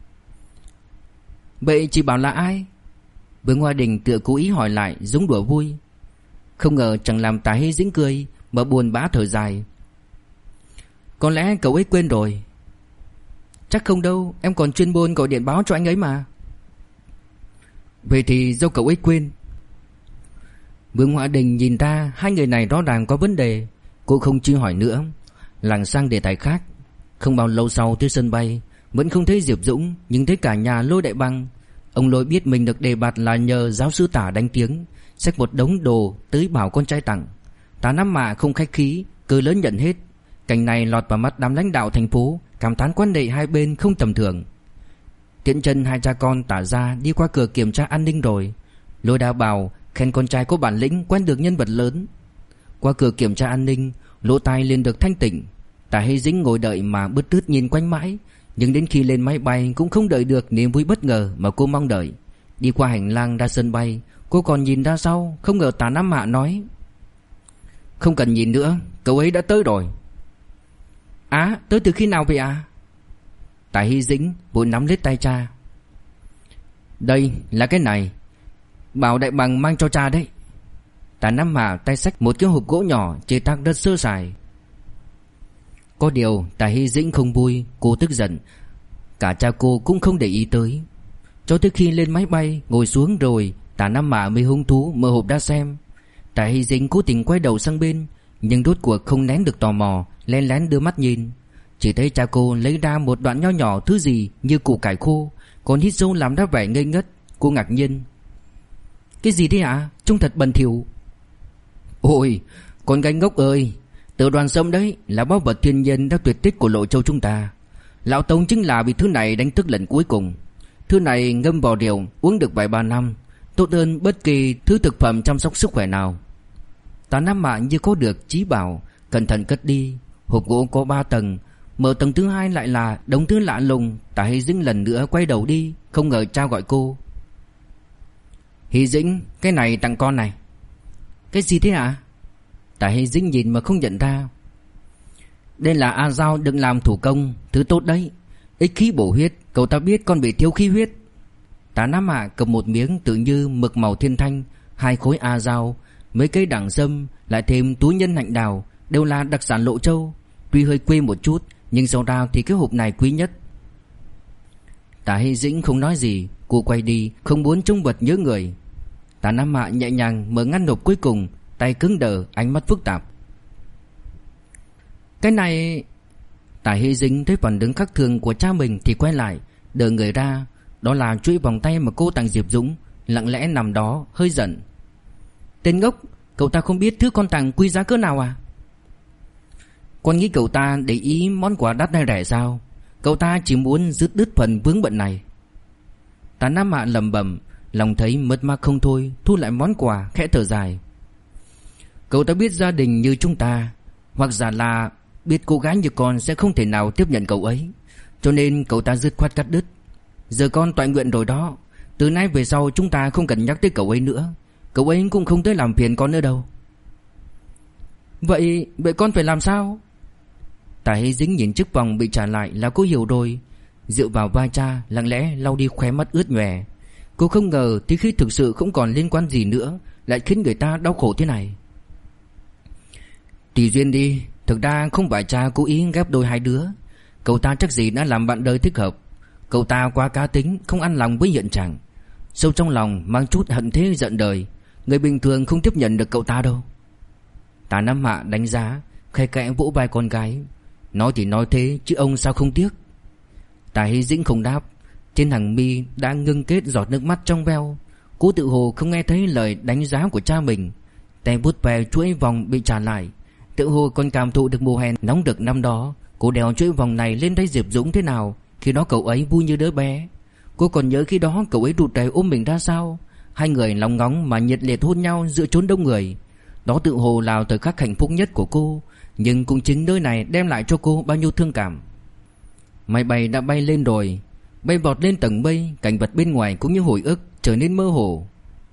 Vậy chị bảo là ai? Vương Hoa Đình tựa cố ý hỏi lại giống đùa vui. Không ngờ chẳng làm Tạ Hy Dĩnh cười mà buồn bã thở dài. Có lẽ cậu ấy quên rồi. Chắc không đâu, em còn chuyên môn gọi điện báo cho anh ấy mà. Vậy thì do cậu ấy quên. Vương Hoa Đình nhìn ra hai người này rõ ràng có vấn đề. Cô không truy hỏi nữa, lảng sang đề tài khác. Không bao lâu sau tới sân bay, vẫn không thấy Diệp Dũng, nhưng thấy cả nhà Lôi Đại Băng. Ông Lôi biết mình được đề bạt là nhờ giáo sư Tả đánh tiếng, xách một đống đồ tới bảo con trai tặng. Tả Năm Mạ không khách khí, cười lớn nhận hết. Cảnh này lọt vào mắt đám lãnh đạo thành phố, cảm thán quan hệ hai bên không tầm thường. Tiễn chân hai cha con Tả gia đi qua cửa kiểm tra an ninh rồi. Lôi Đao bảo khen con trai có bản lĩnh, quen được nhân vật lớn. Qua cửa kiểm tra an ninh, lỗ tai liền được thanh tỉnh. Tả Hy Dĩnh ngồi đợi mà bứt rứt nhìn quanh mãi, nhưng đến khi lên máy bay cũng không đợi được niềm vui bất ngờ mà cô mong đợi. Đi qua hành lang ra sân bay, cô còn nhìn ra sau, không ngờ Tả Nam Mạ nói: "Không cần nhìn nữa, cậu ấy đã tới rồi." "Á, tới từ khi nào vậy à?" Tả Hy Dĩnh vội nắm lấy tay cha. "Đây là cái này, bảo đại bằng mang cho cha đấy." Tả Nam Mạ tay xách một cái hộp gỗ nhỏ chế tác rất sơ sài. Có điều Tả Hy Dĩnh không vui, cô tức giận. Cả cha cô cũng không để ý tới. Cho tới khi lên máy bay ngồi xuống rồi, Tả Nam Mạ mới hứng thú mở hộp ra xem. Tả Hy Dĩnh cố tình quay đầu sang bên, nhưng rốt cuộc không nén được tò mò, lén lén đưa mắt nhìn. Chỉ thấy cha cô lấy ra một đoạn nho nhỏ thứ gì như củ cải khô, còn hít sâu làm ra vẻ ngây ngất. Cô ngạc nhiên: "Cái gì thế ạ? Trông thật bẩn thỉu." "Ôi, con gái ngốc ơi, Tự đoàn sâm đấy là báu vật thiên nhiên đã tuyệt tích của Lộ Châu chúng ta. Lão Tống chính là vì thứ này đánh thức lần cuối cùng. Thứ này ngâm vào rượu uống được vài ba năm, tốt hơn bất kỳ thứ thực phẩm chăm sóc sức khỏe nào." Tả Nam Mạ như có được chí bảo, cẩn thận cất đi. Hộp gỗ có 3 tầng, mở tầng thứ 2 lại là đống thứ lạ lùng. Tả Hy Dĩnh lần nữa quay đầu đi, không ngờ cha gọi cô: "Hy Dĩnh, cái này tặng con này." "Cái gì thế ạ?" Tả Hy Dĩnh nhìn mà không nhận ra. "Đây là a dao đừng làm thủ công, thứ tốt đấy, ích khí bổ huyết, cậu ta biết con bị thiếu khí huyết." Tả Nam Mạ cầm một miếng tự như mực màu thiên thanh, 2 khối a dao, mấy cây đẳng sâm, lại thêm túi nhân hạnh đào, đều là đặc sản Lộ Châu. Tuy hơi quê một chút, nhưng sau ra thì cái hộp này quý nhất. Tả Hy Dĩnh không nói gì, cô quay đi, không muốn trông vật nhớ người. Tả Nam Mạ nhẹ nhàng mở ngăn hộp cuối cùng, tay cứng đờ, ánh mắt phức tạp. "Cái này..." Tả Hy Dĩnh thấy phản ứng khác thường của cha mình thì quay lại, đờ người ra. Đó là chuỗi vòng tay mà cô tặng Diệp Dũng, lặng lẽ nằm đó, hơi giận. "Tên ngốc, cậu ta không biết thứ con tặng quý giá cỡ nào à? Con nghĩ cậu ta để ý món quà đắt hay rẻ sao? Cậu ta chỉ muốn dứt đứt phần vướng bận này." Tả Nam Mạ lẩm bẩm, lòng thấy mất mát không thôi, thu lại món quà, khẽ thở dài. Cậu ta biết gia đình như chúng ta, hoặc giả là biết cô gái như con sẽ không thể nào tiếp nhận cậu ấy, cho nên cậu ta dứt khoát cắt đứt. Giờ con toại nguyện rồi đó, từ nay về sau chúng ta không cần nhắc tới cậu ấy nữa. Cậu ấy cũng không tới làm phiền con nữa đâu." Vậy con phải làm sao?" Tả Hy Dĩnh nhìn chiếc vòng bị trả lại là cô hiểu rồi. Dựa vào vai cha, lặng lẽ lau đi khóe mắt ướt nhòe. Cô không ngờ tí khí thực sự không còn liên quan gì nữa, lại khiến người ta đau khổ thế này. "Tùy duyên đi, thực ra không phải cha cố ý ghép đôi hai đứa. Cậu ta chắc gì đã làm bạn đời thích hợp. Cậu ta quá cá tính, không ăn lòng với hiện trạng, sâu trong lòng mang chút hận thế giận đời. Người bình thường không tiếp nhận được cậu ta đâu." Tả Nam Mạ đánh giá, khẽ khẽ vỗ vai con gái. Nói thì nói thế chứ ông sao không tiếc. Tả Hy Dĩnh không đáp. Trên hàng mi đã ngưng kết giọt nước mắt trong veo. Cô tự hồ không nghe thấy lời đánh giá của cha mình. Tay vuốt về chuỗi vòng bị trả lại, tự hồ còn cảm thụ được mùa hè nóng rực năm đó. Cô đeo chuỗi vòng này lên thấy Diệp Dũng thế nào. Khi đó cậu ấy vui như đứa bé. Cô còn nhớ khi đó cậu ấy rụt rè ôm mình ra sao. Hai người lòng ngóng mà nhiệt liệt hôn nhau giữa chốn đông người. Đó tự hồ là thời khắc hạnh phúc nhất của cô, nhưng cũng chính nơi này đem lại cho cô bao nhiêu thương cảm. Máy bay đã bay lên rồi, bay vọt lên tầng mây, cảnh vật bên ngoài cũng như hồi ức trở nên mơ hồ.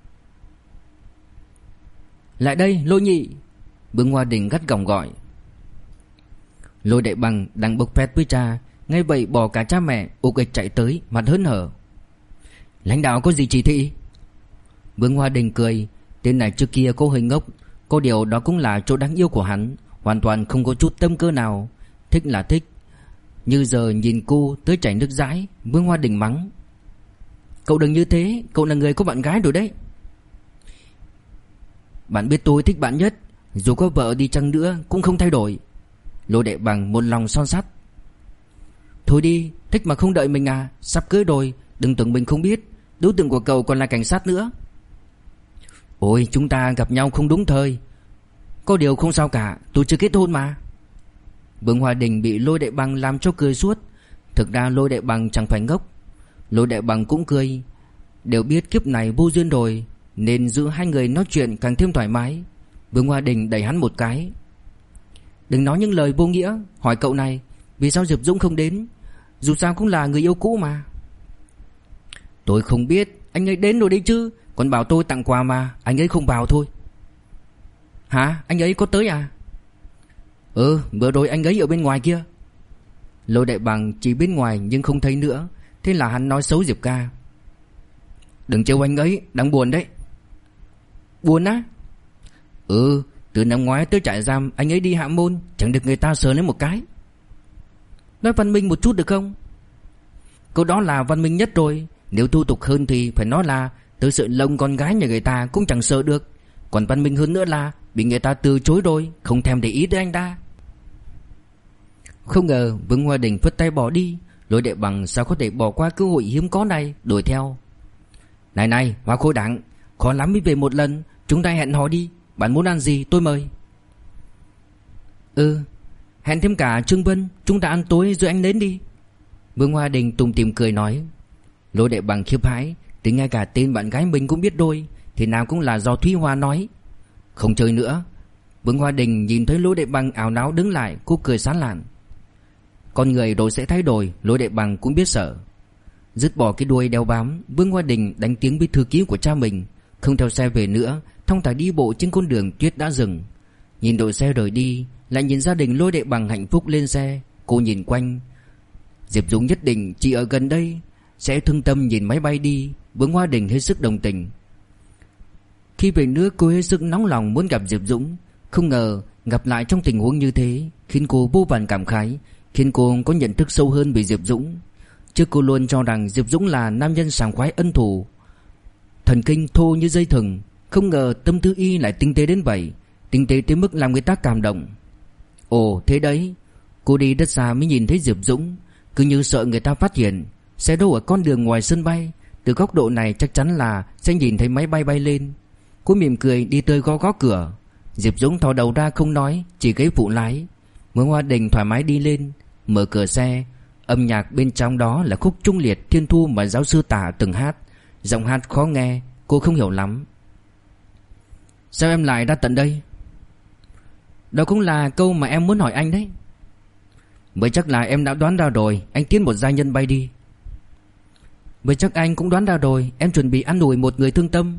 "Lại đây, Lôi nhị!" Vương Hoa Đình gắt gỏng gọi. Lôi Đại Bằng đang bộc phét với cha, ngay vậy bỏ cả cha mẹ ục ịch chạy tới, mặt hớn hở. "Lãnh đạo có gì chỉ thị?" Vương Hoa Đình cười. Tên này trước kia cô hơi ngốc, có điều đó cũng là chỗ đáng yêu của hắn, hoàn toàn không có chút tâm cơ nào. Thích là thích, như giờ nhìn cô tới chảy nước dãi. Vương Hoa Đình mắng: "Cậu đừng như thế, cậu là người có bạn gái rồi đấy." "Bạn biết tôi thích bạn nhất, dù có vợ đi chăng nữa cũng không thay đổi." Lôi Đại Bằng một lòng son sắt. "Thôi đi, thích mà không đợi mình à, sắp cưới rồi, đừng tưởng mình không biết. Đối tượng của cậu còn là cảnh sát nữa. Ôi, chúng ta gặp nhau không đúng thời. Có điều không sao cả, tôi chưa kết hôn mà. Vương Hoa Đình bị Lôi Đại Bằng làm cho cười suốt. Thực ra Lôi Đại Bằng chẳng phải ngốc. Lôi Đại Bằng cũng cười. Đều biết kiếp này vô duyên rồi, nên giữa hai người nói chuyện càng thêm thoải mái. Vương Hoa Đình đẩy hắn một cái. Đừng nói những lời vô nghĩa. Hỏi cậu này, vì sao Diệp Dũng không đến? Dù sao cũng là người yêu cũ mà. Tôi không biết, anh ấy đến rồi đấy chứ. Còn bảo tôi tặng quà mà, anh ấy không vào thôi. Hả? Anh ấy có tới à? Vừa rồi anh ấy ở bên ngoài kia. Lôi Đại Bằng chỉ bên ngoài nhưng không thấy nữa. Thế là hắn nói xấu Diệp ca. Đừng trêu anh ấy, đang buồn đấy. Buồn á? Từ năm ngoái tới trại giam anh ấy đi Hạ Môn, chẳng được người ta sờ lên một cái. Nói văn minh một chút được không? Câu đó là văn minh nhất rồi. Nếu thu tục hơn thì phải nói là tới sự lông con gái nhà người ta cũng chẳng sợ được. Còn văn minh hơn nữa là bị người ta từ chối rồi, không thèm để ý tới anh ta. Không ngờ Vương Hoa Đình phất tay bỏ đi. Lôi Đại Bằng sao có thể bỏ qua cơ hội hiếm có này, đuổi theo. Này Hoa Khôi Đảng, khó lắm mới về một lần. Chúng ta hẹn hò đi. Bạn muốn ăn gì tôi mời. Hẹn thêm cả Trương Vân. Chúng ta ăn tối rồi anh đến đi. Vương Hoa Đình tủm tỉm cười nói. Lôi Đại Bằng khiếp hãi. Thì ngay cả tên bạn gái mình cũng biết đôi, thì nào cũng là do Thúy Hoa nói. Không chơi nữa. Vương Hoa Đình nhìn thấy Lôi Đại Bằng ảo não đứng lại, cô cười sán lạn. Con người rồi sẽ thay đổi, Lôi Đại Bằng cũng biết sợ. Dứt bỏ cái đuôi đeo bám, Vương Hoa Đình đánh tiếng với thư ký của cha mình, không theo xe về nữa, thong thả đi bộ trên con đường tuyết đã dừng. Nhìn đội xe rời đi, lại nhìn gia đình Lôi Đại Bằng hạnh phúc lên xe. Cô nhìn quanh. Diệp Dũng nhất định chỉ ở gần đây. Sẽ thương tâm nhìn máy bay đi. Vương Hoa Đình hết sức đồng tình. Khi về nước cô hết sức nóng lòng muốn gặp Diệp Dũng. Không ngờ gặp lại trong tình huống như thế khiến cô vô vàn cảm khái, khiến cô có nhận thức sâu hơn về Diệp Dũng. Trước cô luôn cho rằng Diệp Dũng là nam nhân sảng khoái ân thủ, thần kinh thô như dây thừng. Không ngờ tâm tư y lại tinh tế đến vậy, tinh tế tới mức làm người ta cảm động. Ồ thế đấy. Cô đi rất xa mới nhìn thấy Diệp Dũng, cứ như sợ người ta phát hiện. Xe đỗ ở con đường ngoài sân bay. Từ góc độ này chắc chắn là sẽ nhìn thấy máy bay bay lên. Cô mỉm cười đi tới gõ cửa. Diệp Dũng thò đầu ra không nói, chỉ ghế phụ lái. Vương Hoa Đình thoải mái đi lên, mở cửa xe. Âm nhạc bên trong đó là khúc Trung Liệt Thiên Thu mà giáo sư Tả từng hát. Giọng hát khó nghe, cô không hiểu lắm. Sao em lại ra tận đây? Đó cũng là câu mà em muốn hỏi anh đấy. Vậy chắc là em đã đoán ra rồi. Anh tiến một gia nhân bay đi. Vậy chắc anh cũng đoán ra rồi. Em chuẩn bị ăn ủi một người thương tâm.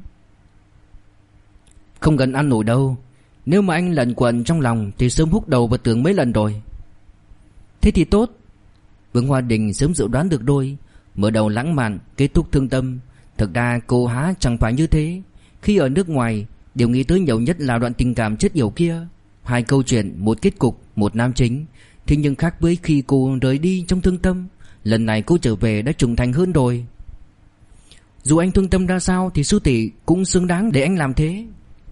Không cần ăn ủi đâu. Nếu mà anh lẩn quẩn trong lòng thì sớm húc đầu vào tường mấy lần rồi. Thế thì tốt. Vương Hoa Đình sớm dự đoán được đôi. Mở đầu lãng mạn, kết thúc thương tâm. Thực ra cô há chẳng phải như thế. Khi ở nước ngoài, điều nghĩ tới nhiều nhất là đoạn tình cảm chết yểu kia. Hai câu chuyện, một kết cục, một nam chính. Thế nhưng khác với khi cô rời đi trong thương tâm, lần này cô trở về đã trưởng thành hơn rồi. Dù anh thương tâm ra sao thì sư tỷ cũng xứng đáng để anh làm thế.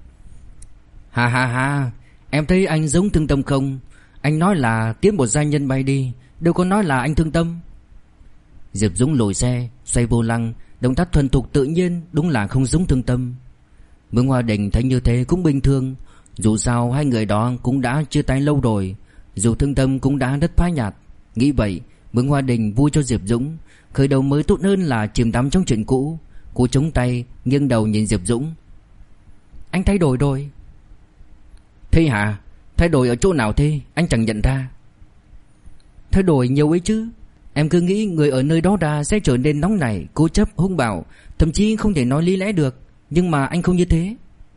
Ha, em thấy anh giống thương tâm không? Anh nói là tiếp một gia nhân bay đi, đâu có nói là anh thương tâm. Diệp Dũng lùi xe, xoay vô lăng, động tác thuần thục tự nhiên, đúng là không giống thương tâm. Vương Hoa Đình thấy như thế cũng bình thường. Dù sao hai người đó cũng đã chia tay lâu rồi, dù thương tâm cũng đã rất phai nhạt. Nghĩ vậy, Vương Hoa Đình vui cho Diệp Dũng. Khởi đầu mới tốt hơn là chìm đắm trong chuyện cũ. Cô chống tay, nghiêng đầu nhìn Diệp Dũng. Anh thay đổi rồi. Thế hả? Thay đổi ở chỗ nào thế? Anh chẳng nhận ra. Thay đổi nhiều ấy chứ. Em cứ nghĩ người ở nơi đó ra sẽ trở nên nóng nảy, cố chấp, hung bạo, thậm chí không thể nói lý lẽ được. Nhưng mà anh không như thế.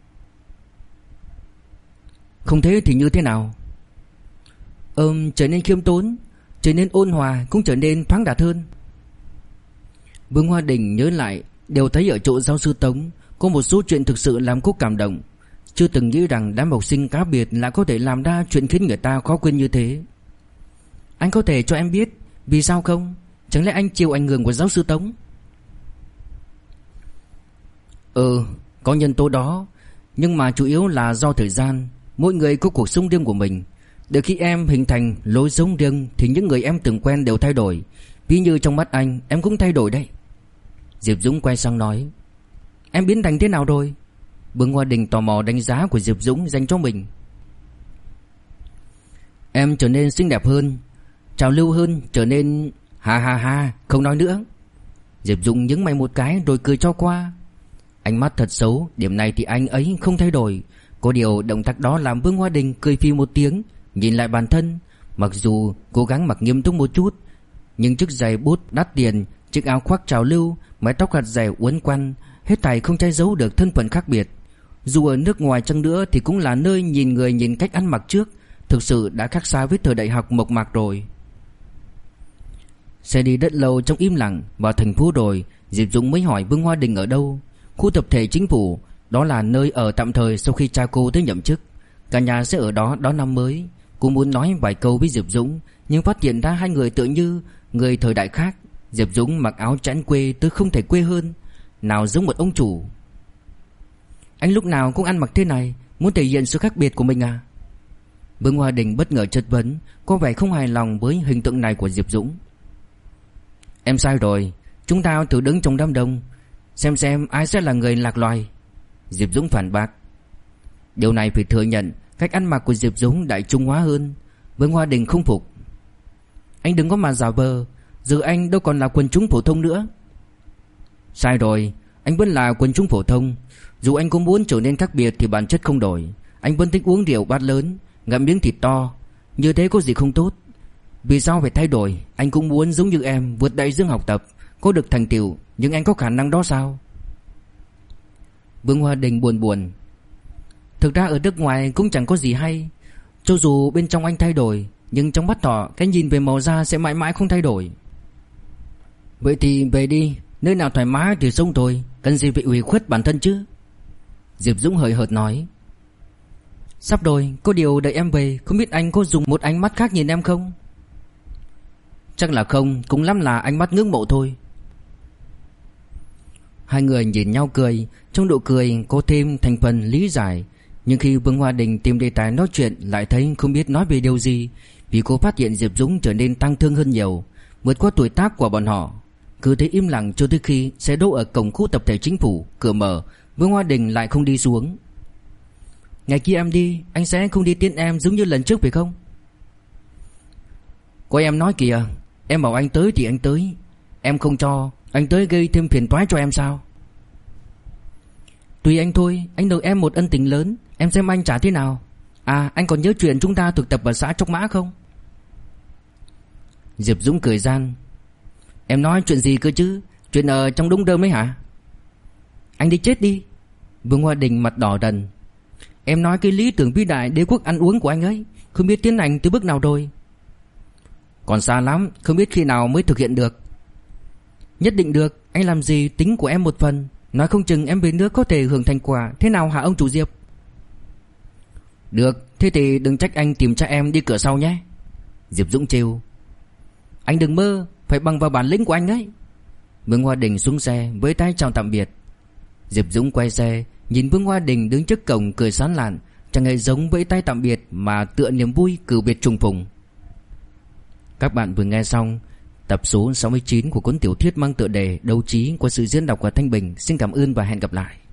Không thế thì như thế nào? Trở nên khiêm tốn, trở nên ôn hòa, cũng trở nên thoáng đạt hơn. Vương Hoa Đình nhớ lại, đều thấy ở chỗ giáo sư Tống có một số chuyện thực sự làm cô cảm động. Chưa từng nghĩ rằng đám học sinh cá biệt lại có thể làm ra chuyện khiến người ta khó quên như thế. Anh có thể cho em biết vì sao không? Chẳng lẽ anh chịu ảnh hưởng của giáo sư Tống? Có nhân tố đó, nhưng mà chủ yếu là do thời gian. Mỗi người có cuộc sống riêng của mình. Để khi em hình thành lối sống riêng thì những người em từng quen đều thay đổi. Ví như trong mắt anh, em cũng thay đổi đấy. Diệp Dũng quay sang nói: Em biến thành thế nào rồi? Vương Hoa Đình tò mò đánh giá của Diệp Dũng dành cho mình. Em trở nên xinh đẹp hơn, trào lưu hơn, trở nên... Ha ha ha, không nói nữa. Diệp Dũng nhướng mày một cái rồi cười cho qua. Ánh mắt thật xấu, điểm này thì anh ấy không thay đổi. Có điều động tác đó làm Vương Hoa Đình cười phì một tiếng, nhìn lại bản thân. Mặc dù cố gắng mặc nghiêm túc một chút, nhưng chiếc giày bút đắt tiền, chiếc áo khoác trào lưu, mái tóc hạt dẻ uốn quăn, hết thảy không che giấu được thân phận khác biệt. Dù ở nước ngoài chăng nữa thì cũng là nơi nhìn người nhìn cách ăn mặc trước, thực sự đã khác xa với thời đại học mộc mạc rồi. Xe đi rất lâu trong im lặng. Vào thành phố rồi, Diệp Dũng mới hỏi Vương Hoa Đình ở đâu. Khu tập thể chính phủ, đó là nơi ở tạm thời sau khi cha cô tới nhậm chức. Cả nhà sẽ ở đó đón năm mới. Cô muốn nói vài câu với Diệp Dũng, nhưng phát hiện ra hai người tự như người thời đại khác. Diệp Dũng mặc áo chẽn quê tới không thể quê hơn, nào giống một ông chủ. Anh lúc nào cũng ăn mặc thế này, muốn thể hiện sự khác biệt của mình à? Vương Hoa Đình bất ngờ chất vấn, có vẻ không hài lòng với hình tượng này của Diệp Dũng. Em sai rồi, chúng ta thử đứng trong đám đông, xem ai sẽ là người lạc loài. Diệp Dũng phản bác. Điều này phải thừa nhận, cách ăn mặc của Diệp Dũng đại trung hóa hơn. Vương Hoa Đình không phục. Anh đừng có mà giả vờ, giờ anh đâu còn là quần chúng phổ thông nữa. Sai rồi, anh vẫn là quần chúng phổ thông. Dù anh có muốn trở nên khác biệt thì bản chất không đổi. Anh vẫn thích uống rượu bát lớn, ngậm miếng thịt to. Như thế có gì không tốt? Vì sao phải thay đổi? Anh cũng muốn giống như em, vượt đại dương học tập, có được thành tựu. Nhưng anh có khả năng đó sao? Vương Hoa Đình buồn. Thực ra ở nước ngoài cũng chẳng có gì hay. Cho dù bên trong anh thay đổi, nhưng trong mắt họ, cái nhìn về màu da sẽ mãi mãi không thay đổi. Vậy thì về đi, nơi nào thoải mái thì sống thôi, cần gì phải ủy khuất bản thân chứ? Diệp Dũng hời hợt nói. Sắp rồi, có điều đợi em về, không biết anh có dùng một ánh mắt khác nhìn em không? Chắc là không, cũng lắm là ánh mắt ngưỡng mộ thôi. Hai người nhìn nhau cười, trong độ cười có thêm thành phần lý giải. Nhưng khi Vương Hoa Đình tìm đề tài nói chuyện lại thấy không biết nói về điều gì, vì cô phát hiện Diệp Dũng trở nên tăng thương hơn nhiều, vượt qua tuổi tác của bọn họ. Cứ thế im lặng cho tới khi xe đỗ ở cổng khu tập thể chính phủ, cửa mở, Vương Hoa Đình lại không đi xuống. Ngày kia em đi, anh sẽ không đi tiễn em giống như lần trước phải không? Có em nói kìa, em bảo anh tới thì anh tới. Em không cho, anh tới gây thêm phiền toái cho em sao? Tùy anh thôi, anh nợ em một ân tình lớn, em xem anh trả thế nào. À, anh còn nhớ chuyện chúng ta thực tập ở xã Trúc Mã không? Diệp Dũng cười gian. Em nói chuyện gì cơ chứ? Chuyện ở trong đống rơm ấy hả? Anh đi chết đi. Vương Hoa Đình mặt đỏ dần. Em nói cái lý tưởng vĩ đại đế quốc ăn uống của anh ấy, không biết tiến hành từ bước nào rồi. Còn xa lắm, không biết khi nào mới thực hiện được. Nhất định được, anh làm gì tính của em một phần. Nói không chừng em về nước có thể hưởng thành quả. Thế nào hả ông chủ Diệp? Được, thế thì đừng trách anh tìm cha em đi cửa sau nhé. Diệp Dũng trêu. Anh đừng mơ, phải bằng vào bản lĩnh của anh ấy. Vương Hoa Đình xuống xe với tay chào tạm biệt. Diệp Dũng quay xe, nhìn Vương Hoa Đình đứng trước cổng cười sán lạn, chẳng hề giống vẫy tay tạm biệt mà tựa niềm vui cử biệt trùng phùng. Các bạn vừa nghe xong tập số 69 của cuốn tiểu thuyết mang tựa đề Đấu trí qua sự diễn đọc của Thanh Bình. Xin cảm ơn và hẹn gặp lại.